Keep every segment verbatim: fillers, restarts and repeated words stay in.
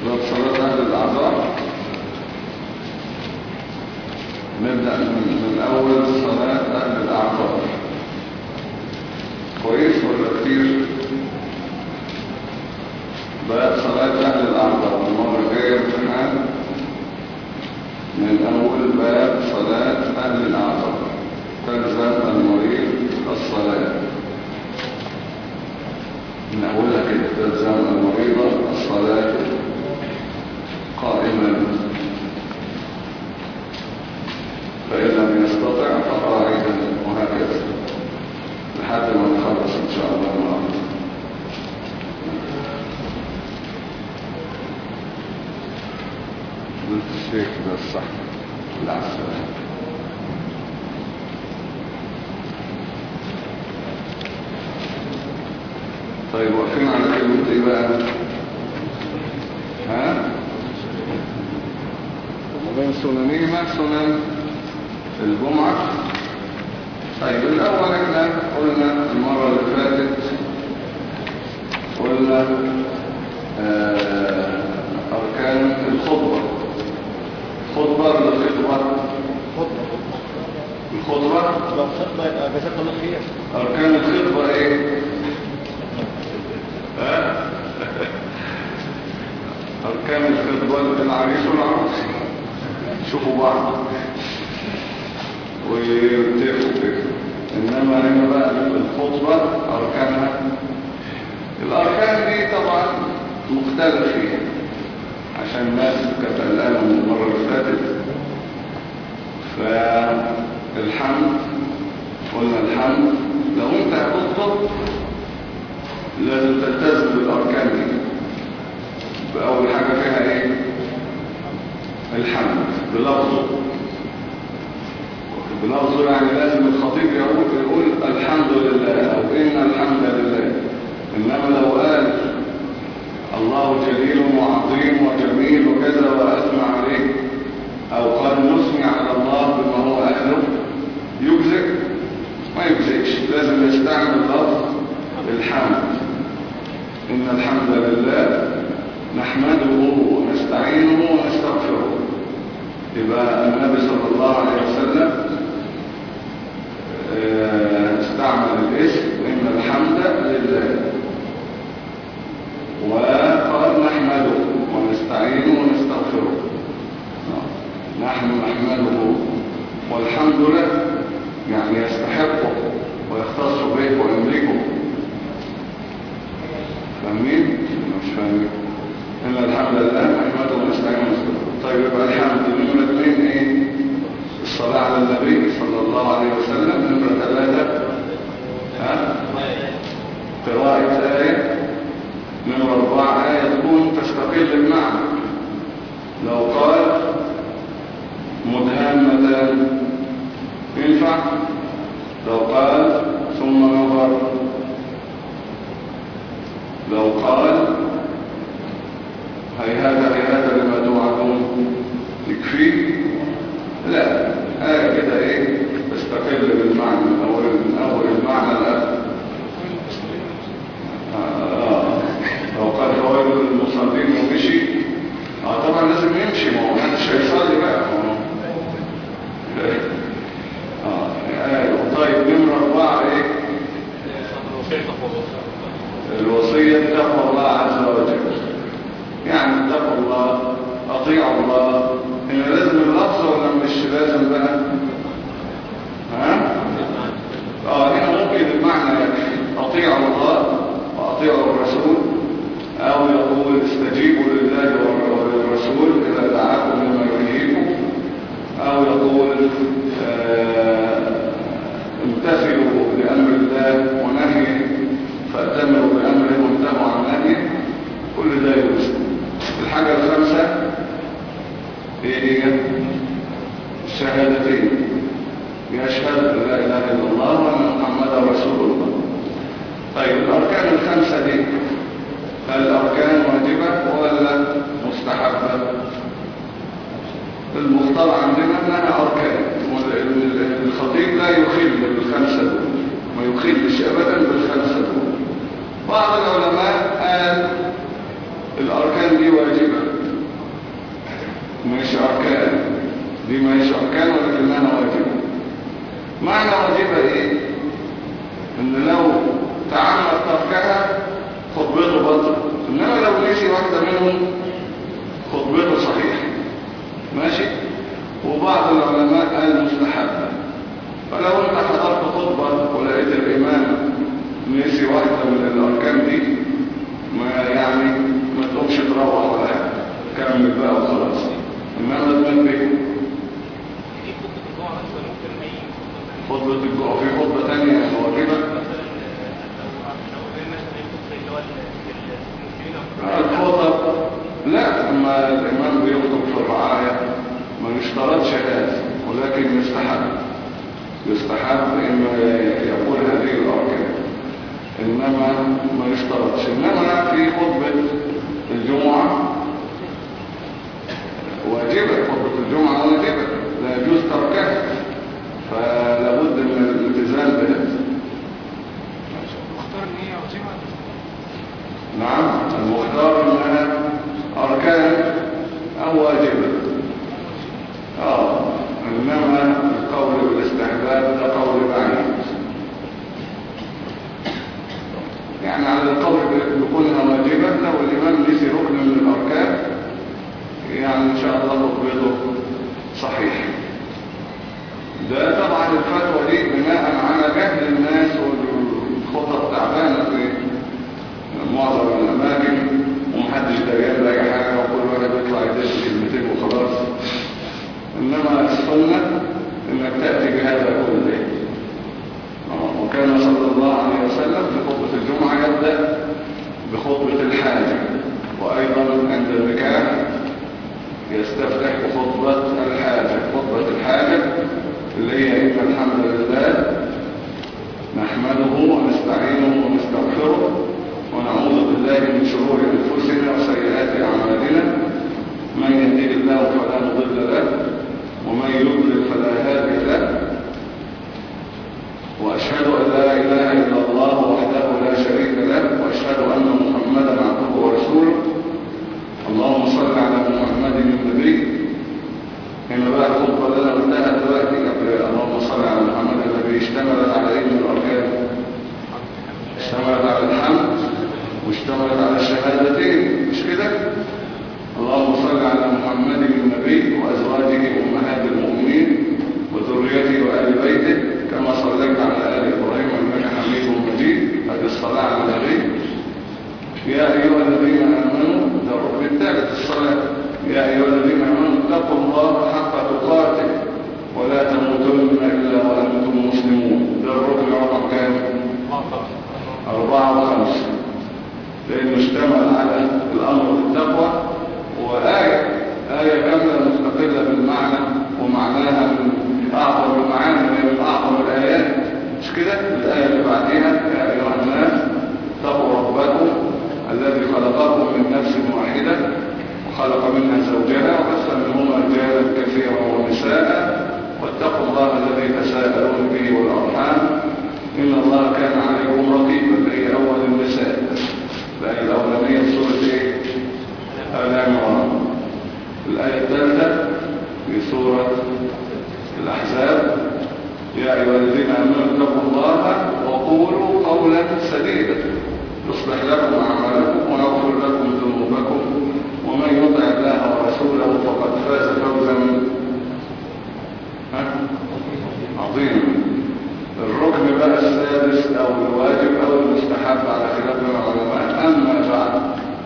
باب صلاة أهل الأعذار. نبدأ من, من أول صلاة أهل الأعذار. كويس ولا كتير؟ باب صلاة أهل الأعذار المرة الجاية امتحان من أول باب صلاة أهل الأعذار. تلزم المريض الصلاة من أولها كده. تلزم المريض الصلاة قائما، فإن لم يستطع فقاعدا، وهكذا لحد ما نخلص إن شاء الله النهارده. قلت الشيخ ده الصح العسل. طيب واقفين على كلمة ايه بقى؟ ها؟ وبين سننهما سنن الجمعة. طيب الأول احنا قلنا المرة اللي فاتت قلنا آه أركان الخطبة. خطبة ولا خطبة؟ الخطبة لو خطبة يبقى جزاك الله خير. أركان الخطبة ايه؟ أركان الخطبة العريس والعروس شوفوا بعض ويرتفوا كده. إنما هنا بقى الخطبة أركانها، الأركان دي طبعا مختلف فيها عشان الناس كانت قلقانة من المرة اللي فاتت. فالحمد قلنا الحمد لو أنت هتخطب لازم تلتزم بالأركان دي. بأول حاجة فيها ايه؟ الحمد بلفظه. بلفظه يعني لازم الخطيب يقول, يقول الحمد لله أو إن الحمد لله. إنما لو قال الله جليل وعظيم وجميل وكذا وأثنى عليه، أو قال نثني على الله بما هو أهله، يجزئ ما يجزئش. لازم يستعمل لفظ الحمد. إن الحمد لله نحمده ونستعينه ونستغفره. يبقى النبي صلى الله عليه وسلم استعمل الاسم إن الحمد لله، وقال نحمده ونستعينه ونستغفره. نحن نحمده والحمد له يعني يستحقه ويختص به ويملكه. فاهمين؟ مش فاهمين؟ إن الحمد لله نحمده ونستعينه ونستغفره. طيب يبقى الحمد نمرة اثنين ايه؟ الصلاة على النبي صلى الله عليه وسلم. نمرة ثلاثة ها؟ قراءة آية. نمرة أربعة آية تكون تستقل المعنى. لو قال مدهامتان ينفع. لو قال ثم نظر. لو قال هيهات هيهات لما توعدون يكفي. لا، آية كده ايه تستقل بالمعنى من اول من اول المعنى لا. آه. لو قال فوائد المصلين ومشي اه طبعا لازم يمشي، ما هو محدش هيصلي بقى. اه آية. طيب نمرة أربعة ايه؟ الوصية تقوى الله عز وجل. يعني اتقوا الله، اطيعوا الله. هنا لازم اللفظ ولا مش لازم بقى؟ ها؟ اه هنا ممكن المعنى يكفي. اطيعوا الله واطيعوا الرسول، او يقول استجيبوا لله وللرسول اذا دعاكم لما يحييكم، او يقول امتثلوا لامر الله ونهيه فاتمروا بامره وانتهوا عن نهيه. كل ده يجوز. الحاجة الخامسة ايه هي؟ الشهادتين. يشهد لا اله الا الله وان محمدا رسول الله. طيب الاركان الخمسة دي هل الاركان واجبة ولا مستحبة؟ المختار عندنا انها اركان. الخطيب لا يخل بالخمسة دول، ما يخلش ابدا بالخمسة دول. بعض العلماء قال الاركان دي واجبة مش أركان، دي ما هيش أركان ولكنها واجبة. معنى واجبة إيه؟ إن لو تعمد تركها خطبته بطل، إنما لو نسي واحدة منهم خطبته صحيح. ماشي؟ وبعض العلماء قال مستحبة. فلو انت حضرت خطبة ولقيت الإمام نسي واحدة من الأركان دي، ما يعني ما تقومش تروح ولا حاجة، كمل بقى وخلاص. إنما تنبه خطبة الجوع في خطبة تانية واجبة. الخطب لا، اما الإمام بيخطب في الرعاية ما يشترطش هذا، ولكن يستحب يستحب انه يقول هذه الاركان، انما ما يشترطش. انما في خطبة الجمعة واجبة، خطبة الجمعة واجبة لا يجوز تركها، فلا بد من الالتزام بها. مختار ان هي واجبة. نعم، المختار انها اركان او واجبة. اه انما القول بالاستحباب ده قول بعيد، يعني على القول بكونها واجبة لو الامام نسي ركن من الاركان، يعني ان شاء الله خطبته صحيح. ده طبعا الفتوى دي بناء على جهل الناس والخطط تعبانه في معظم الاماكن، ومحدش دريان باي حاجه، وكل واحد يطلع يدش كلمتين وخلاص. انما السنه انك تاتي بهذا كله. وكان صلى الله عليه وسلم في خطبه الجمعه يبدا بخطبه الحاجه، وايضا عند النكاح يستفتح بخطبه الحاجه. خطبه الحاجه اللي هي إن الحمد لله نحمده ونستعينه ونستغفره ونعوذ بالله من شرور أنفسنا وسيئات أعمالنا، من يهده الله فلا مضل له ومن يضلل فلا هادي له، وأشهد أن لا إله إلا الله وحده لا شريك له، وأشهد أن محمدا عبده ورسوله. اللهم صل على محمد النبي. هنا بقى الخطبة اللي أنا قلتها دلوقتي قبل اللهم صل على محمد النبي اشتملت على إيه من الأركان؟ اشتملت على الحمد واشتملت على الشهادتين، مش كده؟ اللهم صل على محمد النبي وأزواجه أمهات المؤمنين وذريته وآل بيته كما صليت على آل إبراهيم إنك حميد مجيد. هذه الصلاة على النبي. يا أيها الذين آمنوا، ده الركن الثالث الصلاة. يا أيها الذين آمنوا اتقوا الله حق تقاته ولا تموتن إلا وأنتم مسلمون. ده الركن رقم كام؟ أربعة وخمسة، لأنه اشتمل على الأمر بالتقوى، وآية آية كاملة مستقلة بالمعنى، ومعناها من أعظم المعاني من أعظم الآيات، مش كده؟ الآية اللي بعديها يا أيها الناس اتقوا ربكم الذي خلقكم من نفس واحدة وخلق منها زوجها وبث منهما رجالا كثيرا ونساء واتقوا الله الذي تساءلون به والأرحام إن الله كان عليكم رقيبا. هي أول النساء، الآية الأولانية في سورة إيه؟ آل عمران. الآية الثالثة في سورة الأحزاب يا أيها الذين آمنوا اتقوا الله وقولوا قولا سديدا يصلح لكم أعمالكم ويغفر لكم ذنوبكم ومن يطع الله ورسوله فقد فاز فوزا عظيما. الركن بقى السادس أو الواجب أو المستحب على خلاف العلماء. أما بعد،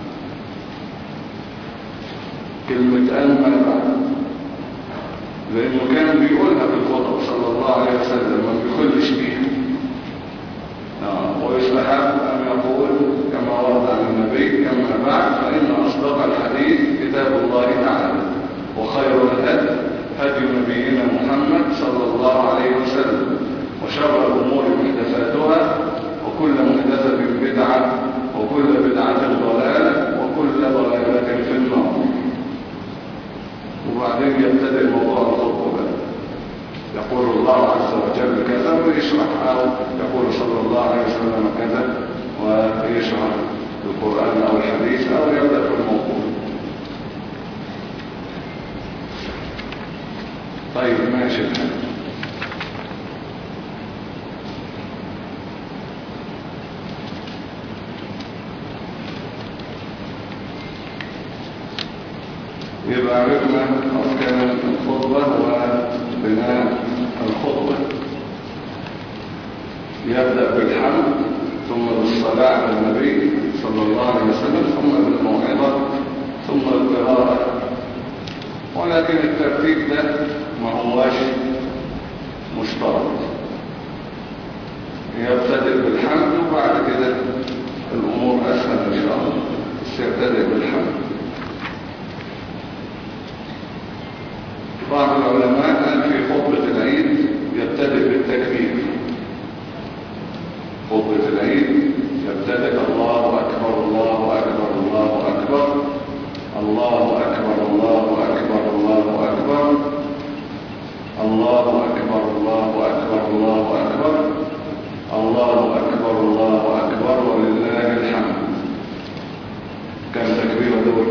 كلمة أما بعد لأنه كان بيقولها في الخطب صلى الله عليه وسلم ما بيخلش بيها. آه. ويستحب أن يقول كما ورد عن النبي كما بعد فإن أصدق الحديث كتاب الله تعالى وخير الهدي هدي نبينا محمد صلى الله عليه وسلم وشر الأمور محدثاتها وكل محدثة بدعة وكل بدعة ضلالة وكل ضلالة في النار. وبعدين يبتدئ موضوع الخطبة. يقول الله عز وجل كذا ويشرح، أو يقول صلى الله عليه وسلم كذا ويشرح القرآن أو الحديث أو يبدأ في الموضوع. ينهاش الحج. يبقى عرفنا أركان الخطبة وبناء الخطبة. يبدأ بالحمد ثم بالصلاة على النبي صلى الله عليه وسلم ثم بالموعظة ثم القراءة، ولكن الترتيب ده ما هواش مشترك. يبتدئ بالحمد وبعد كده الأمور أسهل إن شاء الله، بس يبتدئ بالحمد. بعض العلماء قال في خطبة العيد يبتدئ بالتكبير. خطبة العيد يبتدئ الله أكبر الله أكبر الله أكبر الله أكبر الله أكبر الله أكبر الله أكبر الله أكبر الله أكبر الله أكبر الله أكبر ولله الحمد. كم تكبير دول؟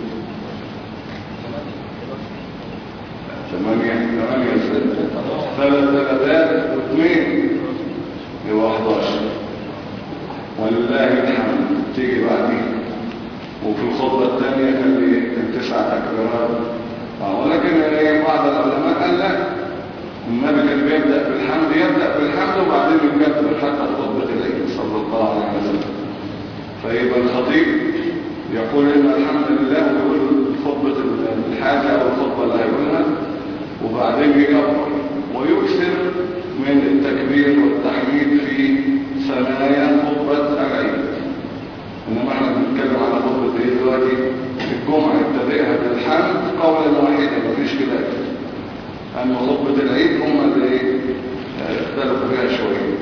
ثمانية ثمانية ستة ثلاث ثلاثات واثنين يبقى احداشر ولله الحمد. تيجي بعدين وفي الخطبة الثانية كان ليه تسع تكبيرات، ولكن بعض العلماء قال لا، النبي كان بيبدأ بالحمد يبدأ بالحمد وبعدين يكبر حتى خطبة العيد صلى الله عليه وسلم. فيبقى الخطيب يقول إن الحمد لله ويقول خطبة الحاجة أو الخطبة اللي هيقولها وبعدين يكبر ويكثر من التكبير والتحميد في ثنايا خطبة العيد. إنما احنا بنتكلم على خطبة ايه دلوقتي؟ الجمعة يبتدئها بالحمد قولا واحدا مفيش كده، أما خطبة العيد هم اللي اختلفوا فيها شوية.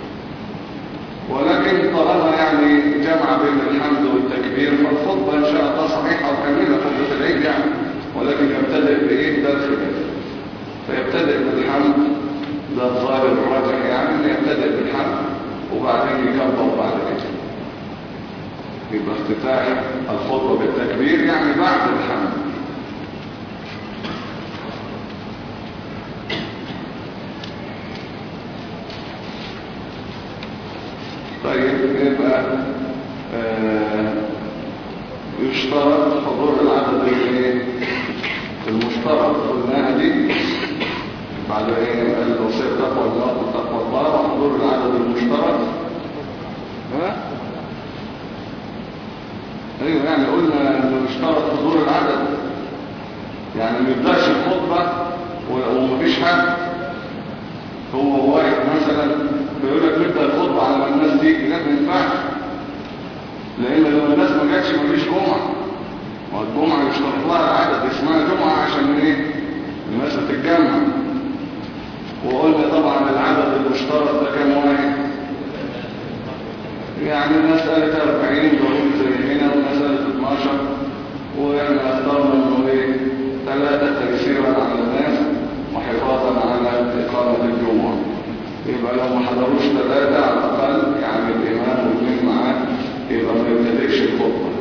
ولكن طالما يعني جمع بين الحمد والتكبير فالخطبة إن شاء الله صحيحة وكاملة خطبة العيد يعني، ولكن يبتدئ بإيه؟ ده الخلاف. فيبتدئ بالحمد، ده الظاهر الراجح يعني إن يبتدئ بالحمد وبعدين يكبر بعد كده. يبقى افتتاح الخطبة بالتكبير يعني بعد الحمد. طيب يبقى آه يشترط حضور العدد المشترك قلناها دي بعد ايه الوصية تقوى الله وتقوى الله وحضور العدد المشترك. ها ايوه يعني قلنا انه يشترط حضور العدد، يعني ما يبداش الخطبه ومفيش حد. هو واحد مثلا بيقول لك نبدا الخطبه على ما الناس تيجي، لا ما ينفعش، لان لو الناس ما جاتش مفيش جمعه. والجمعه يشترط لها العدد، اسمها جمعه عشان ايه؟ الناس بتتجمع. وقلنا طبعا العدد المشترك ده كام واحد؟ يعني الناس قالت أربعين ضروري زي هنا، والناس قالت اتناشر، واحنا اخترنا انه ايه؟ ثلاثة تيسيرا على الناس وحفاظا على إقامة الجمعة. يبقى لو ما حضروش ثلاثة على الأقل يعني الإمام واثنين معاه يبقى ما يبتدئش الخطبة.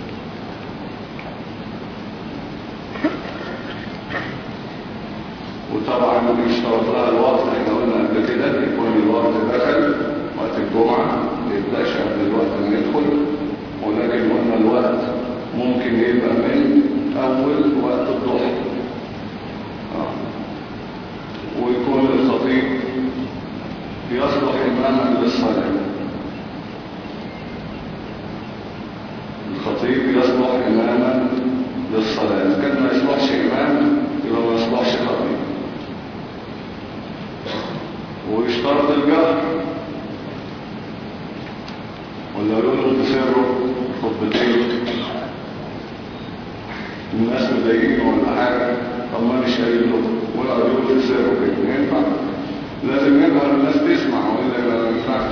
وطبعا يشترط لها الوقت، احنا قلنا قبل كده يكون الوقت دخل وقت الجمعة، ما يبداش قبل الوقت ما يدخل، ولكن قلنا الوقت ممكن يبقى من أول وقت الضحى. آه. ويكون الخطيب يصلح إماما للصلاة. الخطيب يصلح إماما للصلاة، كان ما يصلحش إمام يبقى ما يصلحش خطيب. ويشترط الجهر، ولا يقولوا بسره خطبتين الناس مضايقين ولا حاجة، طب ما مش قايل له ولا يقولوا بسره كده ينفع؟ لازم يظهر الناس تسمع ولا ما ينفعش.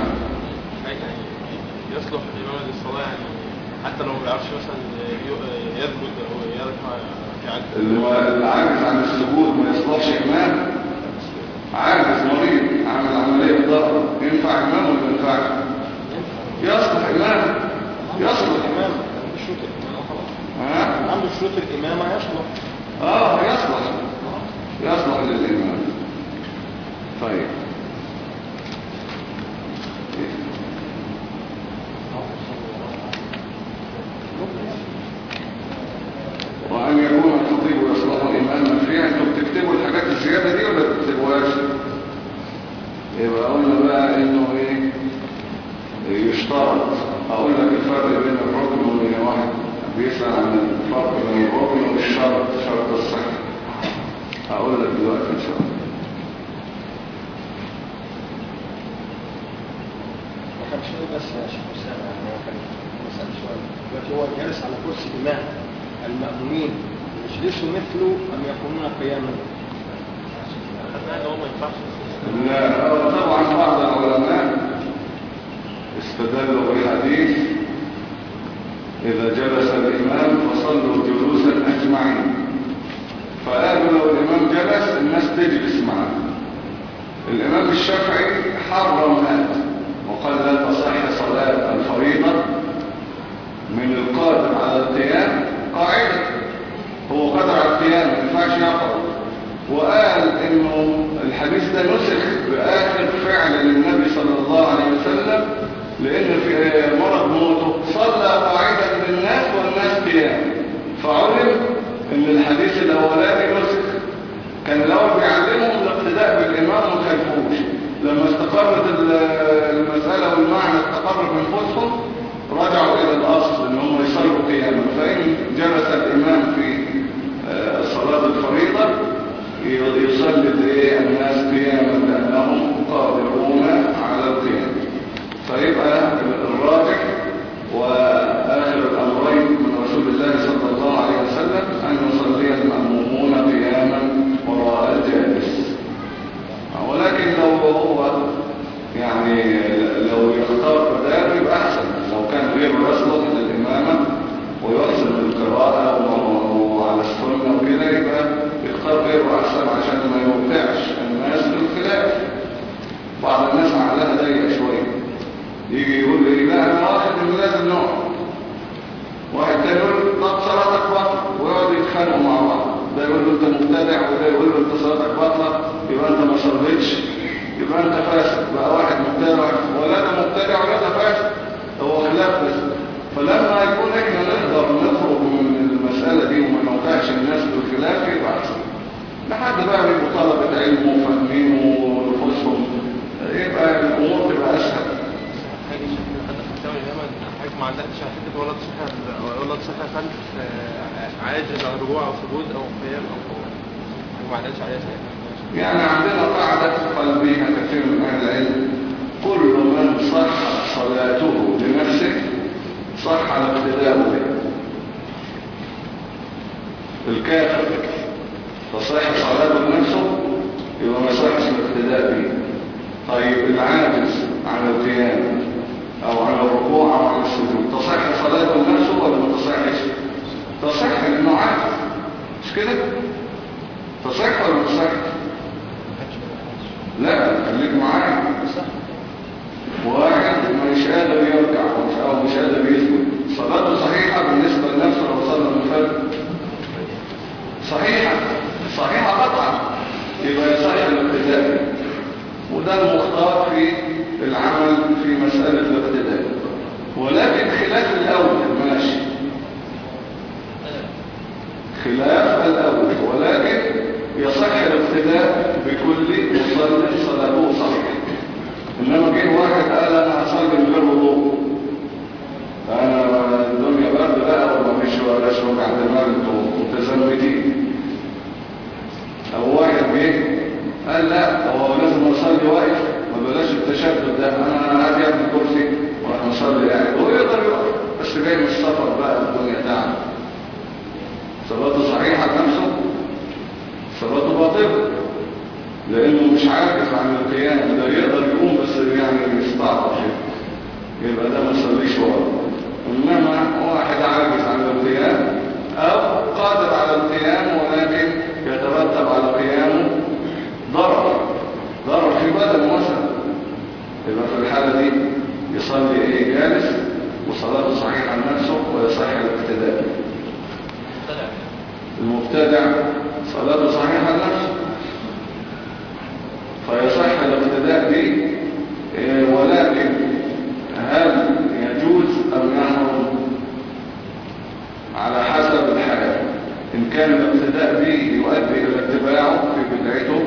يصلح الإمام للصلاة يعني حتى لو ما بيعرفش مثلا يثبت أو يرفع ركعات. اللي عاجز عن السجود ما يصلحش إمام، عاجز مريض عمل عملية ضرر، ينفع إمام ولا ما ينفعش؟ يصلح إمام، يصلح إمام شروط الإمامة خلاص. ها؟ عنده شروط الإمامة يصلح. آه يصلح، يصلح للإمام. طيب وأن يكون الخطيب يصلح إماما فيها. أنتم بتكتبوا الحاجات الزيادة دي ولا بتكتبوهاش؟ يبقى قلنا بقى إنه إيه يشترط. أقول لك الفرق بين الركن وبين واحد بيسأل عن الفرق بين الركن والشرط، شرط الصحة. هقول لك دلوقتي إن شاء الله. كان شيء بس يا شيخ أسامة، يعني هو كان مسألة سؤال دلوقتي، هو جالس على كرسي إمام، المأمومين يجلسوا مثله أم يكونون قياما؟ خدنا هو ما ينفعش. لا هو طبعا بعض العلماء استدلوا بالحديث إذا جلس الإمام فصلوا جلوسا أجمعين، فقالوا لو الإمام جلس الناس تجلس معه. الإمام الشافعي حرم هذا وقال لا تصح صلاة الفريضة من القادر على القيام قاعدة، هو قادر على القيام ما ينفعش يقعد. وقال انه الحديث ده نسخ بآخر فعل للنبي صلى الله عليه وسلم، لان في مرض موته صلى قاعدا للناس والناس قيام، فعلم ان الحديث الاولاني نسخ. كان الاول بيعلمهم الاقتداء بالامام وما خالفوش. لما استقرت المسألة والمعنى استقر في نفوسهم رجعوا الى الاصل ان هم يصلوا قياما. فان جلس الامام في صلاة الفريضة يصلي الناس قياما لانهم قادرون على القيام. فيبقى الراجح واخر الامرين من رسول الله صلى الله عليه وسلم ان يصلي المأمومون قياما وراء الجالس. ولكن لو هو يعني لو يختار بدال يبقى احسن، لو كان غير يصلح للامامه ويحسن القراءه وعلى السنه وكده يبقى يختار غيره احسن عشان ما يوقعش الناس بالخلاف. بعض الناس عقلها ضيق شويه، يجي يقول لي لا انا واحد من لازم نقعد، واحد تاني يقول طب صلاتك بطل، ويقعد يتخانقوا مع بعض. ده يقول له انت مبتدع وده يقول له انت صلاتك بطلة، يبقى انت ما صليتش، يبقى انت فاسد. بقى واحد مبتدع ولا ده مبتدع ولا ده فاسد، هو خلاف بس. فلما يكون احنا نقدر نخرج من المسألة دي وما نوقعش الناس بالخلاف يبقى احسن. لحد بقى يبقوا طلبة علم وفاهمين ونفوسهم يبقى الامور تبقى اسهل. ما عندكش حته ولا تصحى ولا تصحى خلف عاجز عن رجوع او سجود او قيام او ما عندكش عليها شيء. يعني عندنا قاعده قلبيها كثير من اهل العلم، كل من صح صلاته لنفسه صح الاقتداء به. الكافر تصح صلاته لنفسه يبقى ما يصحش الاقتداء به. طيب العاجز عن القيام او على الركوع او على السجود تصح صلاته لنفسه ولا ما تصحش؟ تصح لانه عاجز، مش كده؟ تصح ولا ما تصح؟ لا خليك معايا. واحد مش قادر يركع او مش قادر يسجد، صلاته صحيحه بالنسبه لنفسه لو صلى منفرد؟ صحيحه صحيحه قطعا، يبقى يصح الاقتداء. وده المختار في العمل في مسألة الاقتداء. ولكن خلاف الأول ماشي، خلاف الأول، ولكن يصح الاقتداء بكل مصلي صلاته صحيحة. إنما جه واحد قال أنا هصلي من غير وضوء، أنا الدنيا برد بقى وما فيش ولا شوك عند المغرب متزمتين. أو واحد جه قال لا هو لازم اصلي واقف، ما بلاش التشدد ده، انا هاجي ابني كرسي وانا اصلي قاعد. هو يقدر يقف بس جاي من السفر بقى الدنيا تعب، صلاته صحيحه لنفسه، صلاته باطله لانه مش عاجز عن القيام. ده يقدر يقوم بس يعني يستعطف، يبقى ده ما يصليش وراه. انما واحد عاجز عن القيام او قادر على القيام ولكن يترتب على قيامه ضرر ضرر في بدن مثلا، يبقى في الحالة دي يصلي ايه جالس وصلاته صحيحة لنفسه ويصح الاقتداء. المبتدع صلاته صحيحة لنفسه فيصح على حسب الحال. إن كان الاقتداء به يؤدي إلى اتباعه في بدعته،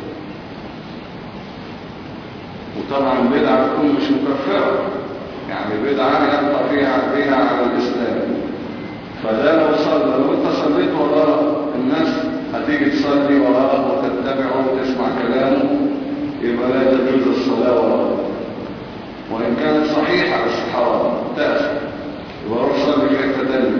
وطبعا بدعة تكون مش مكفرة، يعني بدعة يبقى فيها بها على الإسلام، فده لو صلى، لو انت صليت وراه الناس هتيجي تصلي وراه وتتبعه وتسمع كلامه، يبقى لا تجوز الصلاة وراه. وإن كانت صحيحة بس حرام تأثم، يبقى روح صلي في حتة تانية.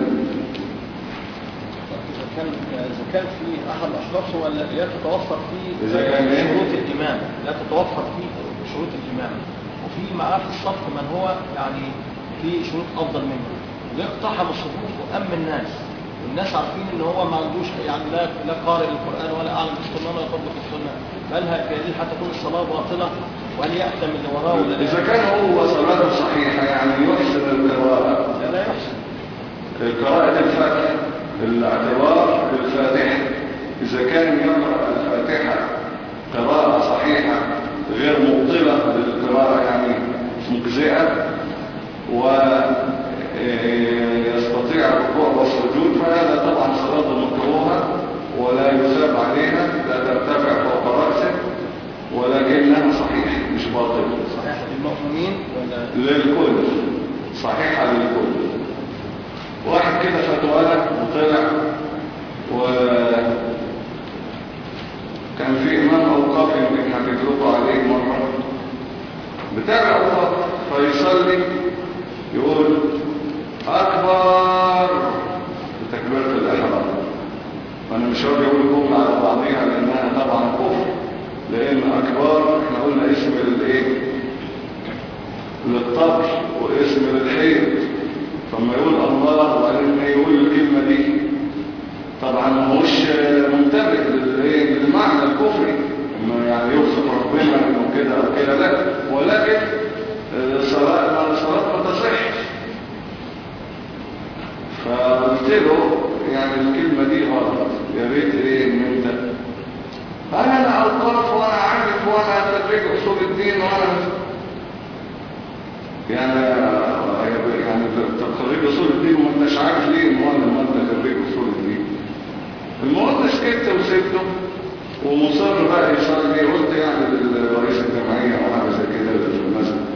إذا كان إذا كان في أحد الأشخاص هو لا تتوفر فيه إذا كان إيه؟ شروط الإمام، لا تتوفر فيه شروط الإمام، وفي معاه في الصف من هو يعني في شروط أفضل منه، ويقتحم الصفوف وأم الناس، والناس عارفين إن هو ما عندوش يعني لا لا قارئ القرآن ولا أعلم السنة ولا يطبق السنة، هل في هذه حتى تكون الصلاة باطلة؟ وهل يأتم اللي وراه ولا لا؟ إذا كان هو صلاته صحيحة يعني يحسن القراءة، لا لا يحسن قراءة الفاتحة، الاعتبار بالفاتحة، إذا كان يقرأ الفاتحة قراءة صحيحة غير مبطلة للقراءة يعني مجزئة ويستطيع الركوع والسجود، فهذا طبعا صلاة مكروهة ولا يثاب عليها، لا ترتفع فوق رأسه، ولكنها صحيحة مش باطلة. صحيحة للمؤمنين ولا للكل؟ صحيحة للكل. واحد كده فتوالة وطلع وكان في إمام أوقاف يمكن حكيت لكم عليه مرة، بتابع أوقاف فيصلي يقول أكبر بتكبيرة الإحرام، وأنا مش راضي أقول جملة على بعضيها لأنها طبعا كفر، لأن أكبر احنا قلنا اسم للإيه؟ للطبر واسم للحيض، فما يقول الله وبعدين يقول الكلمة دي طبعا مش منتبه للمعنى الكفري انه يعني يوصف ربنا انه كده او كده، لا، ولكن الصلاة الصلاة ما تصحش. فقلت له يعني الكلمة دي غلط، يا ريت ايه ان انت انا انا اوقف وانا عارف وانا اتدرج اصول الدين وانا يعني يعني خريج اصول الدين وما انتش عارف ليه المهم ما انت خريج اصول الدين. المهم سكت وسبته ومصر بقى يصلي، قلت يعني للرئيس الجمعيه او حاجه زي كده في المسجد،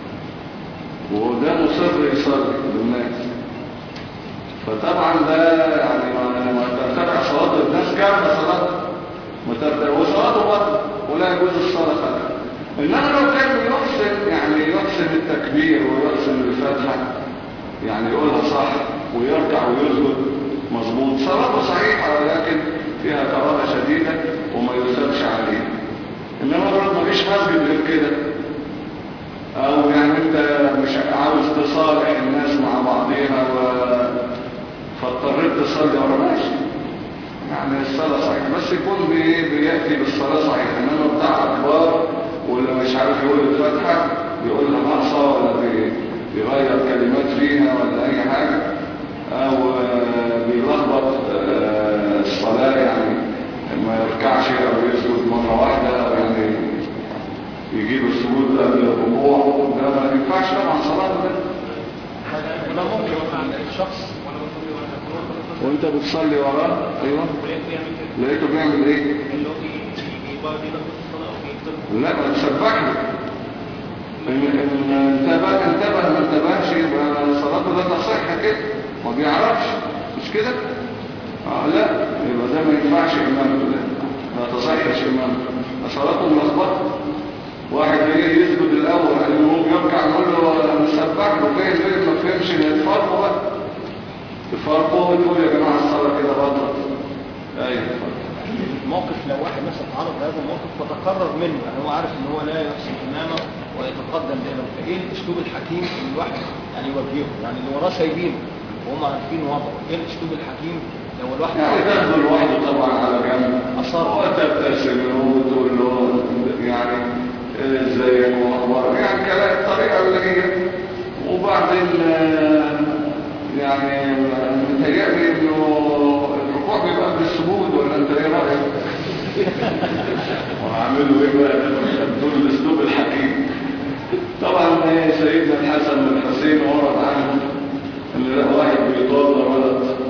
وده مصر يصلي للناس، فطبعا ده يعني ما تتبع صلاه الناس كامله، صلاه ما تتبع وصلاته بطل ولا يجوز الصلاه خلق. إنما لو كان يحسن يعني يحسن التكبير ويحسن الفتحة يعني يقولها صح ويركع ويسجد مظبوط، صلاته صحيحة ولكن فيها كراهة شديدة وما يثابش عليه. إنما برضه ما فيش مسجد غير كده، أو يعني أنت مش عاوز تصالح الناس مع بعضها و... فاضطريت تصلي ورا ماشي، يعني الصلاة صحيحة بس يكون بي... بيأتي بالصلاة صحيحة. إنما بتاع أكبر ولا مش عارف يقول الفتحة بيقول لها ناقصة ولا بيغير كلمات فيها ولا أي حاجة، أو بيلخبط الصلاة يعني ما يركعش أو يسجد مرة واحدة أو يعني يجيب السجود قبل الركوع، ده ما ينفعش طبعا صلاة ده. ما ممكن الشخص وانت بتصلي وراه ايوه لقيته بيعمل ايه؟ لا ما تسبح له، ان انتبه انتبه ما انتبهش يبقى صلاته لا تصح كده، ما بيعرفش مش كده؟ اه لا يبقى ده ما ينفعش امامته، لا ما تصحش امامته، صلاته ملخبطه. واحد يجي يسجد الاول لانه هو يركع يقول له نسبح له فين فين ما فهمش نتفرقوا بقى تفرقوا وتقول يا جماعه الصلاه كده بطلت. ايوه موقف لو واحد مثلا تعرض لهذا الموقف فتقرر منه يعني هو عارف ان هو لا يحسن امامه ويتقدم بينه، فايه الاسلوب الحكيم اللي الواحد يعني يوجهه؟ يعني اللي وراه سايبينه وهم عارفين وضعه، ايه الاسلوب الحكيم لو الواحد يعني تاخده لوحده طبعا على جنب اصر وتبتسم له وتقول له يعني ازيك واخبارك يعني كلام الطريقه اللي هي، وبعدين يعني متهيألي انه الركوع بيبقى بالسجود ولا انت ايه رايك؟ وعملوا ايه بقى دول الاسلوب الحكيم. طبعا سيدنا الحسن والحسين ورد عنه ان واحد بيتوضا ولد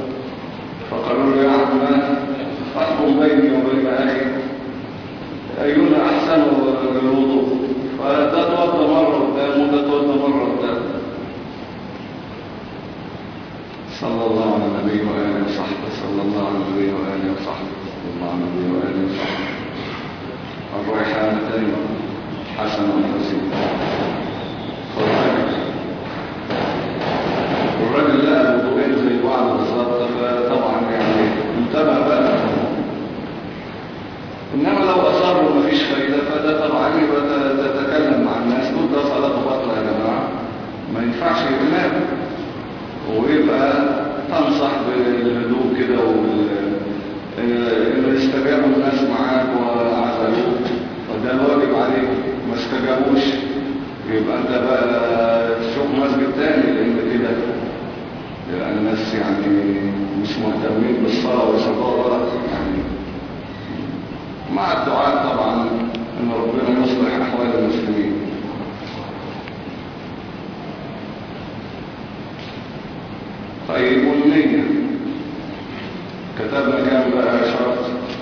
مفيش فايدة، فده طبعا يبقى تتكلم مع الناس تقول ده صلاة باطلة يا جماعة، ما ينفعش إمام، ويبقى تنصح بالهدوء كده وال إن استجابوا الناس معاك وعزلوك فده الواجب عليك، ما استجابوش يبقى انت بقى تشوف مسجد تاني، لان كده يعني الناس يعني مش مهتمين بالصلاة ويصلوا غلط يعني، مع الدعاء طبعا ان ربنا يصلح احوال المسلمين. طيب والنية كتبنا كام بقى شرط؟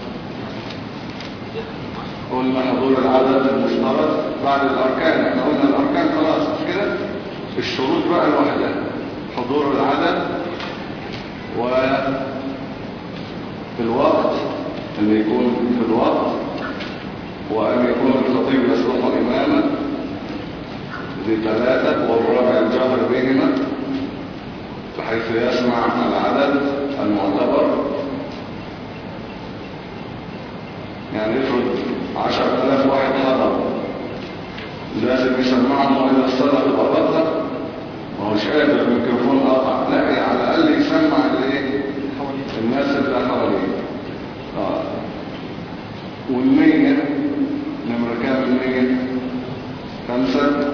قلنا حضور العدد المشترك بعد الاركان، احنا قلنا الاركان خلاص مش كده، الشروط بقى لوحدها، حضور العدد وفي الوقت، ان يكون في الوقت، وان يكون الخطيب يصلح اماما، دي ثلاثة، والرابع الجهر بهما بحيث يسمع العدد المعتبر، يعني افرض عشر آلاف واحد حضر لازم يسمعهم وإذا الصلاة تبقى بطلة، ما هوش قادر الميكروفون قطع، لا يعني على الأقل يسمع الايه الناس اللي حواليه. آه. والنية نمرة كام النية؟ خمسة.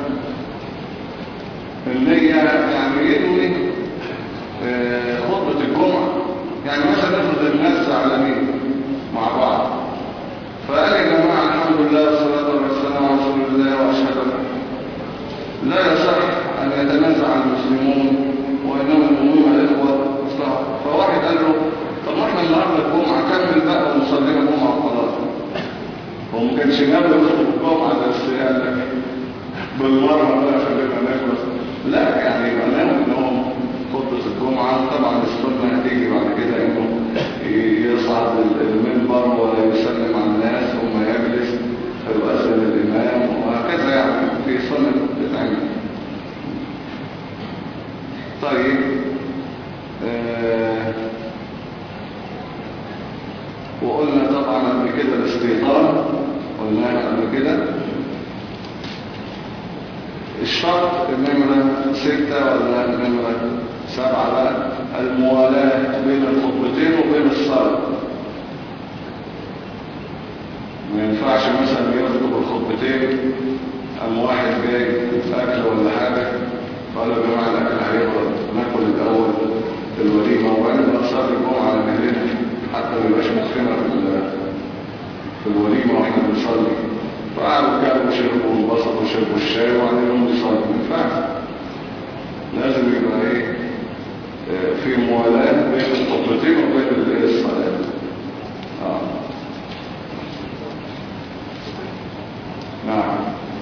النية يعني ينوي آه خطبة الجمعة، يعني مثلا نفرض الناس زعلانين مع بعض فقال يا جماعة الحمد لله والصلاة والسلام على رسول الله وأشهد أن لا يصح أن يتنازع المسلمون وإنما المؤمنون الإخوة مصلحة، فواحد قال له طب ما احنا النهارده الجمعة كمل بقى ونصلينا الجمعة وخلاص، هو ما كانش ناوي يخطب الجمعة بس قال لك بالمرة بقى خلينا نخلص، لا يعني يبقى ناوي إنهم خطبة الجمعة، طبعا السنة هتيجي بعد كده إنه يصعد المنبر ويسلم على الناس ثم يجلس فيؤذن الإمام وهكذا، يعني في سنة بتتعمل. طيب آه وقلنا طبعا قبل كده الاستيطان، قلناها قبل كده. الشرط النمرة ستة ولا النمرة سبعة بقى؟ الموالاة بين الخطبتين وبين الصلاة. ما ينفعش مثلا يخطب الخطبتين أم واحد جاي في أكل ولا حاجة قالوا يا جماعة الأكل هيبرد ناكل الأول في الوليمة وبعدين نصلي الجمعة على مهلنا حتى ما يبقاش مخنا في الوليمة واحنا بنصلي، فقعدوا كانوا وشربوا وانبسطوا وشربوا الشاي وبعدين يصلوا. ما ينفعش، لازم يبقى ايه في موالاة بين الخطبتين وبين الصلاة. اه نعم.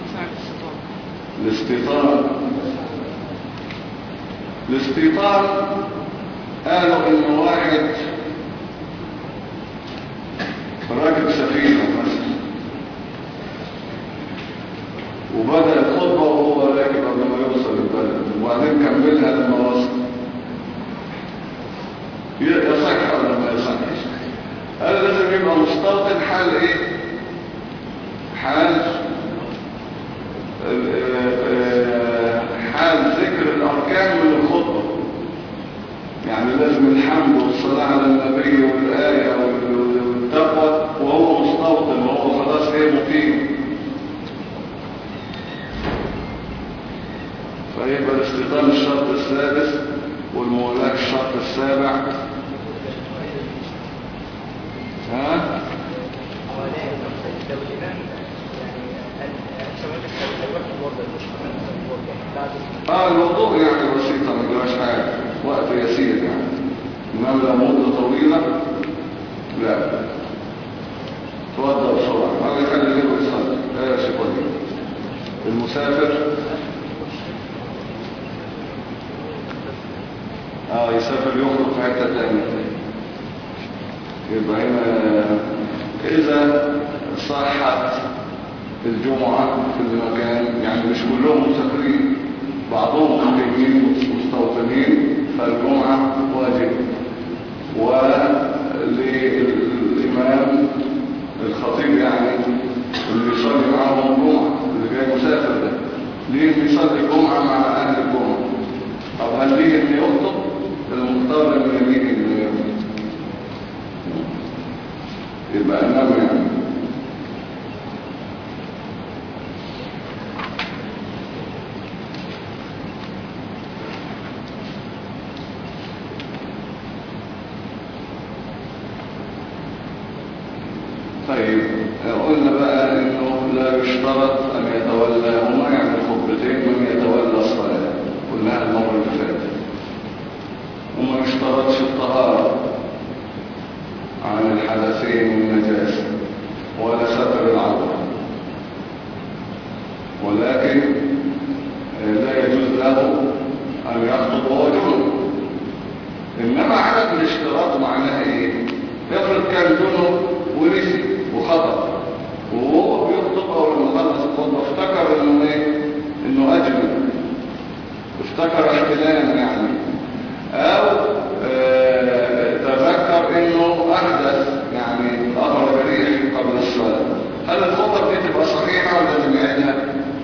الاستيطان الاستيطان قالوا ان واحد راكب سفينة مثلا وبدأ الخطبة وهو راكب قبل ما يوصل البلد وبعدين كملها لما وصل، يصح ولا ما يصحش؟ قال لازم يبقى مستوطن حال ايه؟ حال حال ذكر الاركان من الخطبة، يعني لازم الحمد والصلاة على النبي والآية والتقوى وهو مستوطن وهو خلاص ايه مقيم، فيبقى الاستيطان الشرط السادس والمولاة الشرط السابع. ها؟ اه الوضوء يعني بسيطة ما جراش حاجة، وقت يسير يعني، انما لو مدة طويلة لا توضأ بسرعة، ما يخلي غيره يصلي. لا يا شيخ ودي المسافر اه يسافر يخرج في حتة تانية، يبقى هنا اذا صحت الجمعة في المكان، يعني مش كلهم مسافرين، بعضهم مقيمين مستوطنين، فالجمعة واجب. وللإمام الخطيب يعني طيب قلنا بقى انه لا يشترط ان يتولى هما يعني الخطبتين من يتولى الصلاة، قلناها المرة اللي فاتت. وما يشترطش الطهارة عن الحدثين والنجاسة ولا ستر العورة، ولكن لا يجوز له ان يخطب وهو جنب. انما عدم الاشتراط معناها ايه؟ افرض كان جنب ونسي وخطأ وهو بيخطب او لما خلص الخطبه افتكر انه ايه؟ انه اجنبي، افتكر احتلام يعني، او اه تذكر انه احدث يعني ظهر جريح قبل الصلاه. هل الخطبه دي تبقى صحيحه ولا لازم يعيدها؟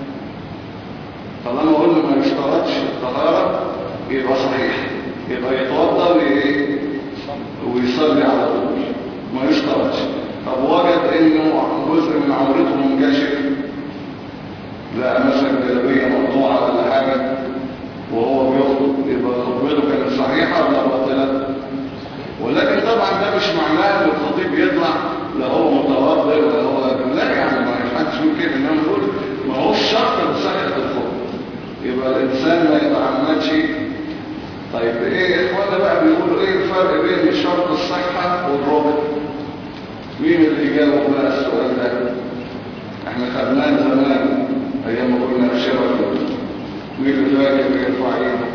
طالما قلنا ما يشترطش الطهاره يبقى صحيح، يبقى يتوضا وايه ويصلي على طول، ما يشترطش. طب وجد انه جزء من عورته منكشف، لا مثلا جلابيه مقطوعه ولا حاجه وهو بيخطب، يبقى خطبته كانت صحيحه ولا باطله؟ ولكن طبعا ده مش معناه ان الخطيب يطلع لا هو متوضئ ولا هو لا، يعني ما حدش يقول كده، انما نقول ما هوش شرط لصحه الخطبه، يبقى الانسان ما يتعمدش. طيب ايه اخوانا بقى بيقولوا ايه الفرق بين شرط الصحه والركن؟ مين اللي يجاوب بقى السؤال ده؟ احنا خدناه زمان ايام ما كنا في شبكه. مين اللي فاكر يرفع ايده؟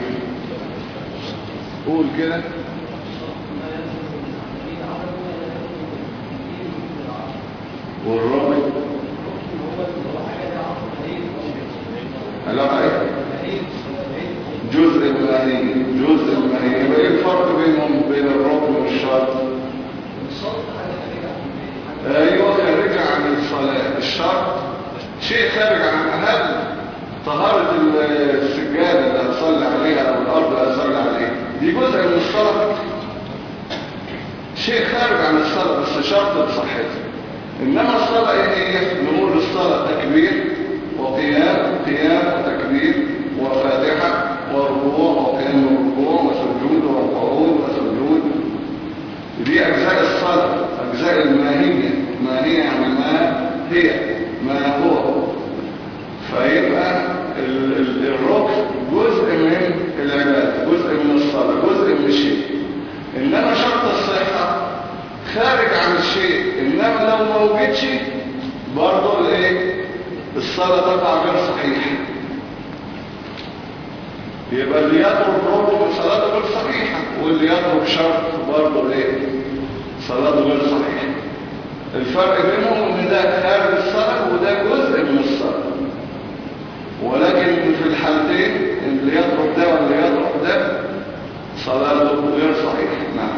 قول كده. والرابط علاقه ايه؟ جزء المهني جزء المهني. يبقى ايه الفرق بينهم بين الركن والشرط؟ ايوه خارج عن الصلاه. الشرط شيء خارج عن هل طهاره السجاده اللي هتصلي عليها او الارض اللي هتصلي عليها دي جزء من الصلاه، شيء خارج عن الصلاه بس شرط لصحتها. انما الصلاه ايه هي؟ نقول الصلاه تكبير وقيام، قيام وتكبير وفاتحه وركوع وقيام وركوع وسجود وقعود وسجود. دي اجزاء الصلاه، اجزاء الماهيه. ما هي يعني ما هي ما هو. فيبقى الركن جزء من العباده، جزء من الصلاه، جزء من الشيء. انما شرط الصحه خارج عن الشيء، انما لو ما وجدش برضه الايه الصلاه تبقى غير صحيحه. يبقى اللي يترك ركن صلاته غير صحيحه، واللي يترك شرط برضه ايه صلاته غير صحيحه. الفرق بينهم ان ده خارج الصلاه وده جزء من الصلاه، ولكن في الحالتين اللي يترك ده واللي يترك ده صلاته غير صحيحه. نعم.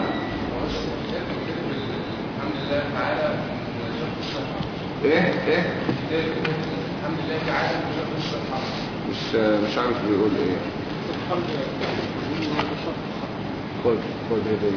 الحمد لله تعالى شرط الصحه. ايه ايه الحمد لله تعالى شرط الصحه. مش مش عارف بيقول ايه. خد خد هديه.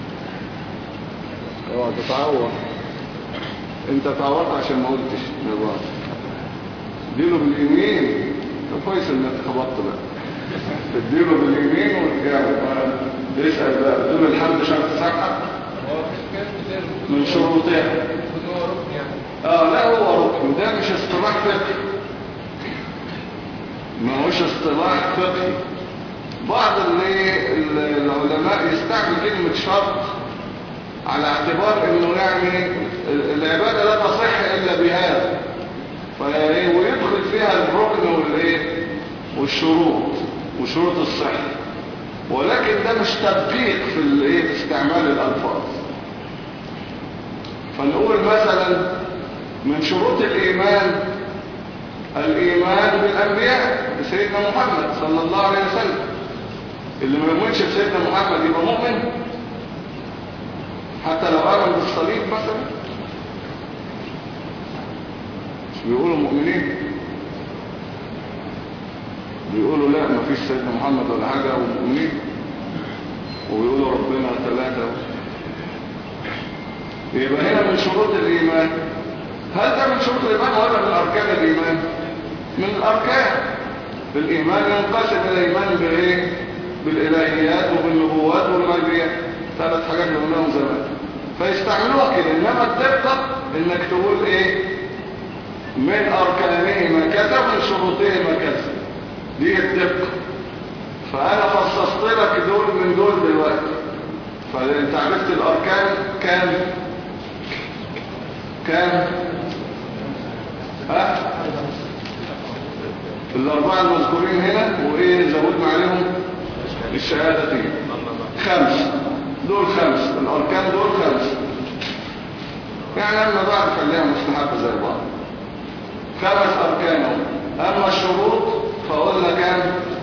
اوعى تتعور. انت تعورت عشان ما قلتش يا بابا. اديله باليمين. طب كويس انك خبطت بقى. تديله باليمين وتجاوب. تسال بقى تقول الحمد شرط صحه من شروطها. اه لا هو ركن، ده مش اصطلاح فقهي، ما هوش اصطلاح فقهي. بعض العلماء يستعمل كلمة شرط على اعتبار انه يعني العبادة لا تصح الا بهذا، ويدخل فيها الركن والايه والشروط وشروط الصحة، ولكن ده مش تدقيق في الايه في استعمال الالفاظ. فنقول مثلا من شروط الايمان الايمان بالانبياء بسيدنا محمد صلى الله عليه وسلم. اللي ما يؤمنش بسيدنا محمد يبقى مؤمن حتى لو امن بالصليب مثلا؟ مش بيقولوا مؤمنين، بيقولوا لا ما فيش سيدنا محمد ولا حاجه ومؤمنين، وبيقولوا ربنا ثلاثه. يبقى هنا من شروط الايمان. هل ده من شروط الايمان ولا من اركان الايمان؟ من الاركان. الايمان ينقسم الى ايمان بايه؟ بالالهيات وبالنبوات والغيبيات، ثلاث حاجات اللي قلناهم زمان، فيستعملوها كده. انما الدقه انك تقول ايه من اركانهما كذا ومن شروطهما كذا، دي الدقة. فانا خصصت لك دول من دول دلوقتي، فانت عرفت الاركان كام كام ها الاربعه المذكورين هنا، وايه زودنا عليهم الشهادتين خمس، دول خمس الاركان دول خمس، يعني اما بعد خليها مستحبه زي بعض، خمس اركان. اما الشروط فقلنا كام؟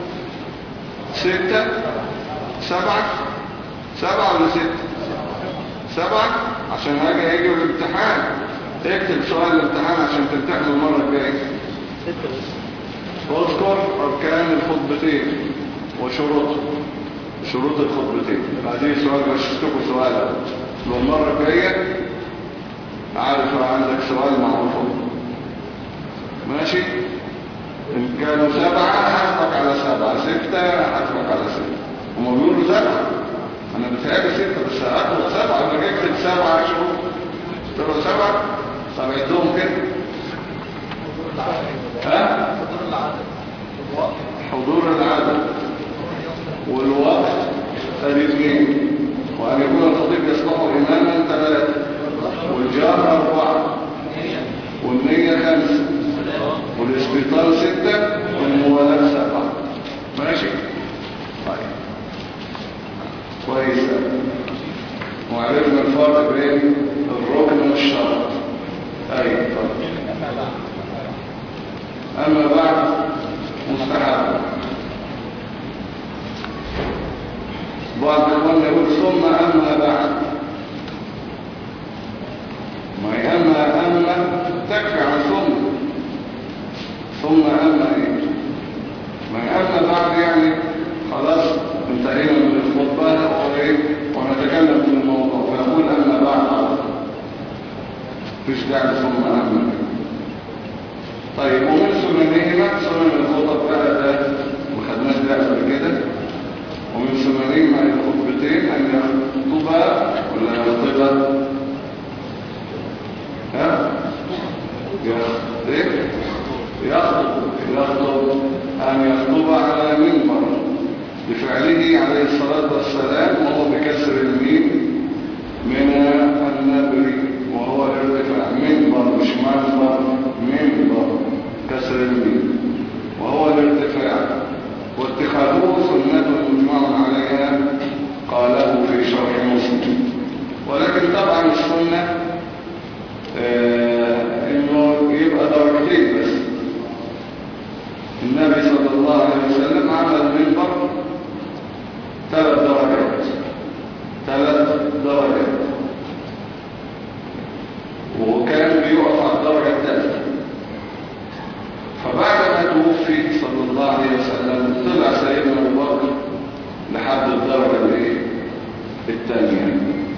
ستة سبعة سبعة ولا ستة؟ سبعة، عشان هاجي هيجي الامتحان اكتب سؤال الامتحان عشان تمتحن المرة الجاية. ستة بس. اذكر اركان الخطبتين وشروط شروط الخطبتين. هذه سؤال بشتكوا سؤال والمرة الجاية عارف عندك سؤال معروف ماشي. إن كانوا سبعة حسبك على سبعة، ستة حسبك على ستة. هما بيقولوا سبعة، أنا بتهيألي ستة بس هاخد سبعة. أنا جبت سبعة شهور تقولوا سبعة، طب عدهم كده. ها؟ حضور العدد والوقت الاثنين، وأن يكون الخطيب يصلح إماما ثلاثة، والجار أربعة، والنية خمسة، والاستيطان ستة، والموالاة سبعة. ماشي؟ طيب كويس. وعرفنا الفرق بين الركن والشرط. أي طيب. أما بعد مستحب. بعض الإخوان يقول ثم أما بعد، ما هي أما أما تكفي عن ثم ثم أما إيه؟ ما هي أما بعد يعني خلاص انتهينا من الخطبة وإيه ونتكلم في الموضوع ويقول أما بعد مفيش داعي ثم أما. طيب ومن سننهما سنن الخطب بقى ده وخدناش ده قبل كده. ومن سننهما الخطبتين أن يخطبا ولا يخطبا ها يخطب يخطب يخطب أن يخطب على منبر بفعله عليه الصلاة والسلام، وهو بكسر الميم من النبر وهو الارتفاع. منبر مش منبر، منبر كسر الميم وهو الارتفاع. واتخاذه سنة مجمع عليها قاله في شرح مسلم. ولكن طبعا السنة آه انه يبقى درجتين بس. النبي صلى الله عليه وسلم عمل المنبر ثلاث درجات ثلاث درجات وكان بيقف على الدرجة الثالثة. فبعد ما توفي صلى الله عليه وسلم طلع سيدنا أبو بكر لحد الدرجة الايه الثانية.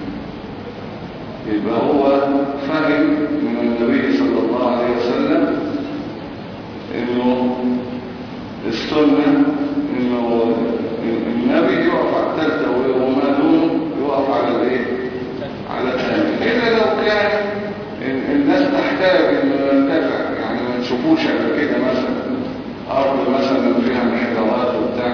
يبقى هو فهم من النبي صلى الله عليه وسلم انه السنة انه النبي يقف على الثالثة وما دونه يقف على الايه على الثانية. إلا لو كان الناس تحتاج انه يرتفع، يعني ما نشوفوش على كده مثلا ارض مثلا فيها انحدارات وبتاع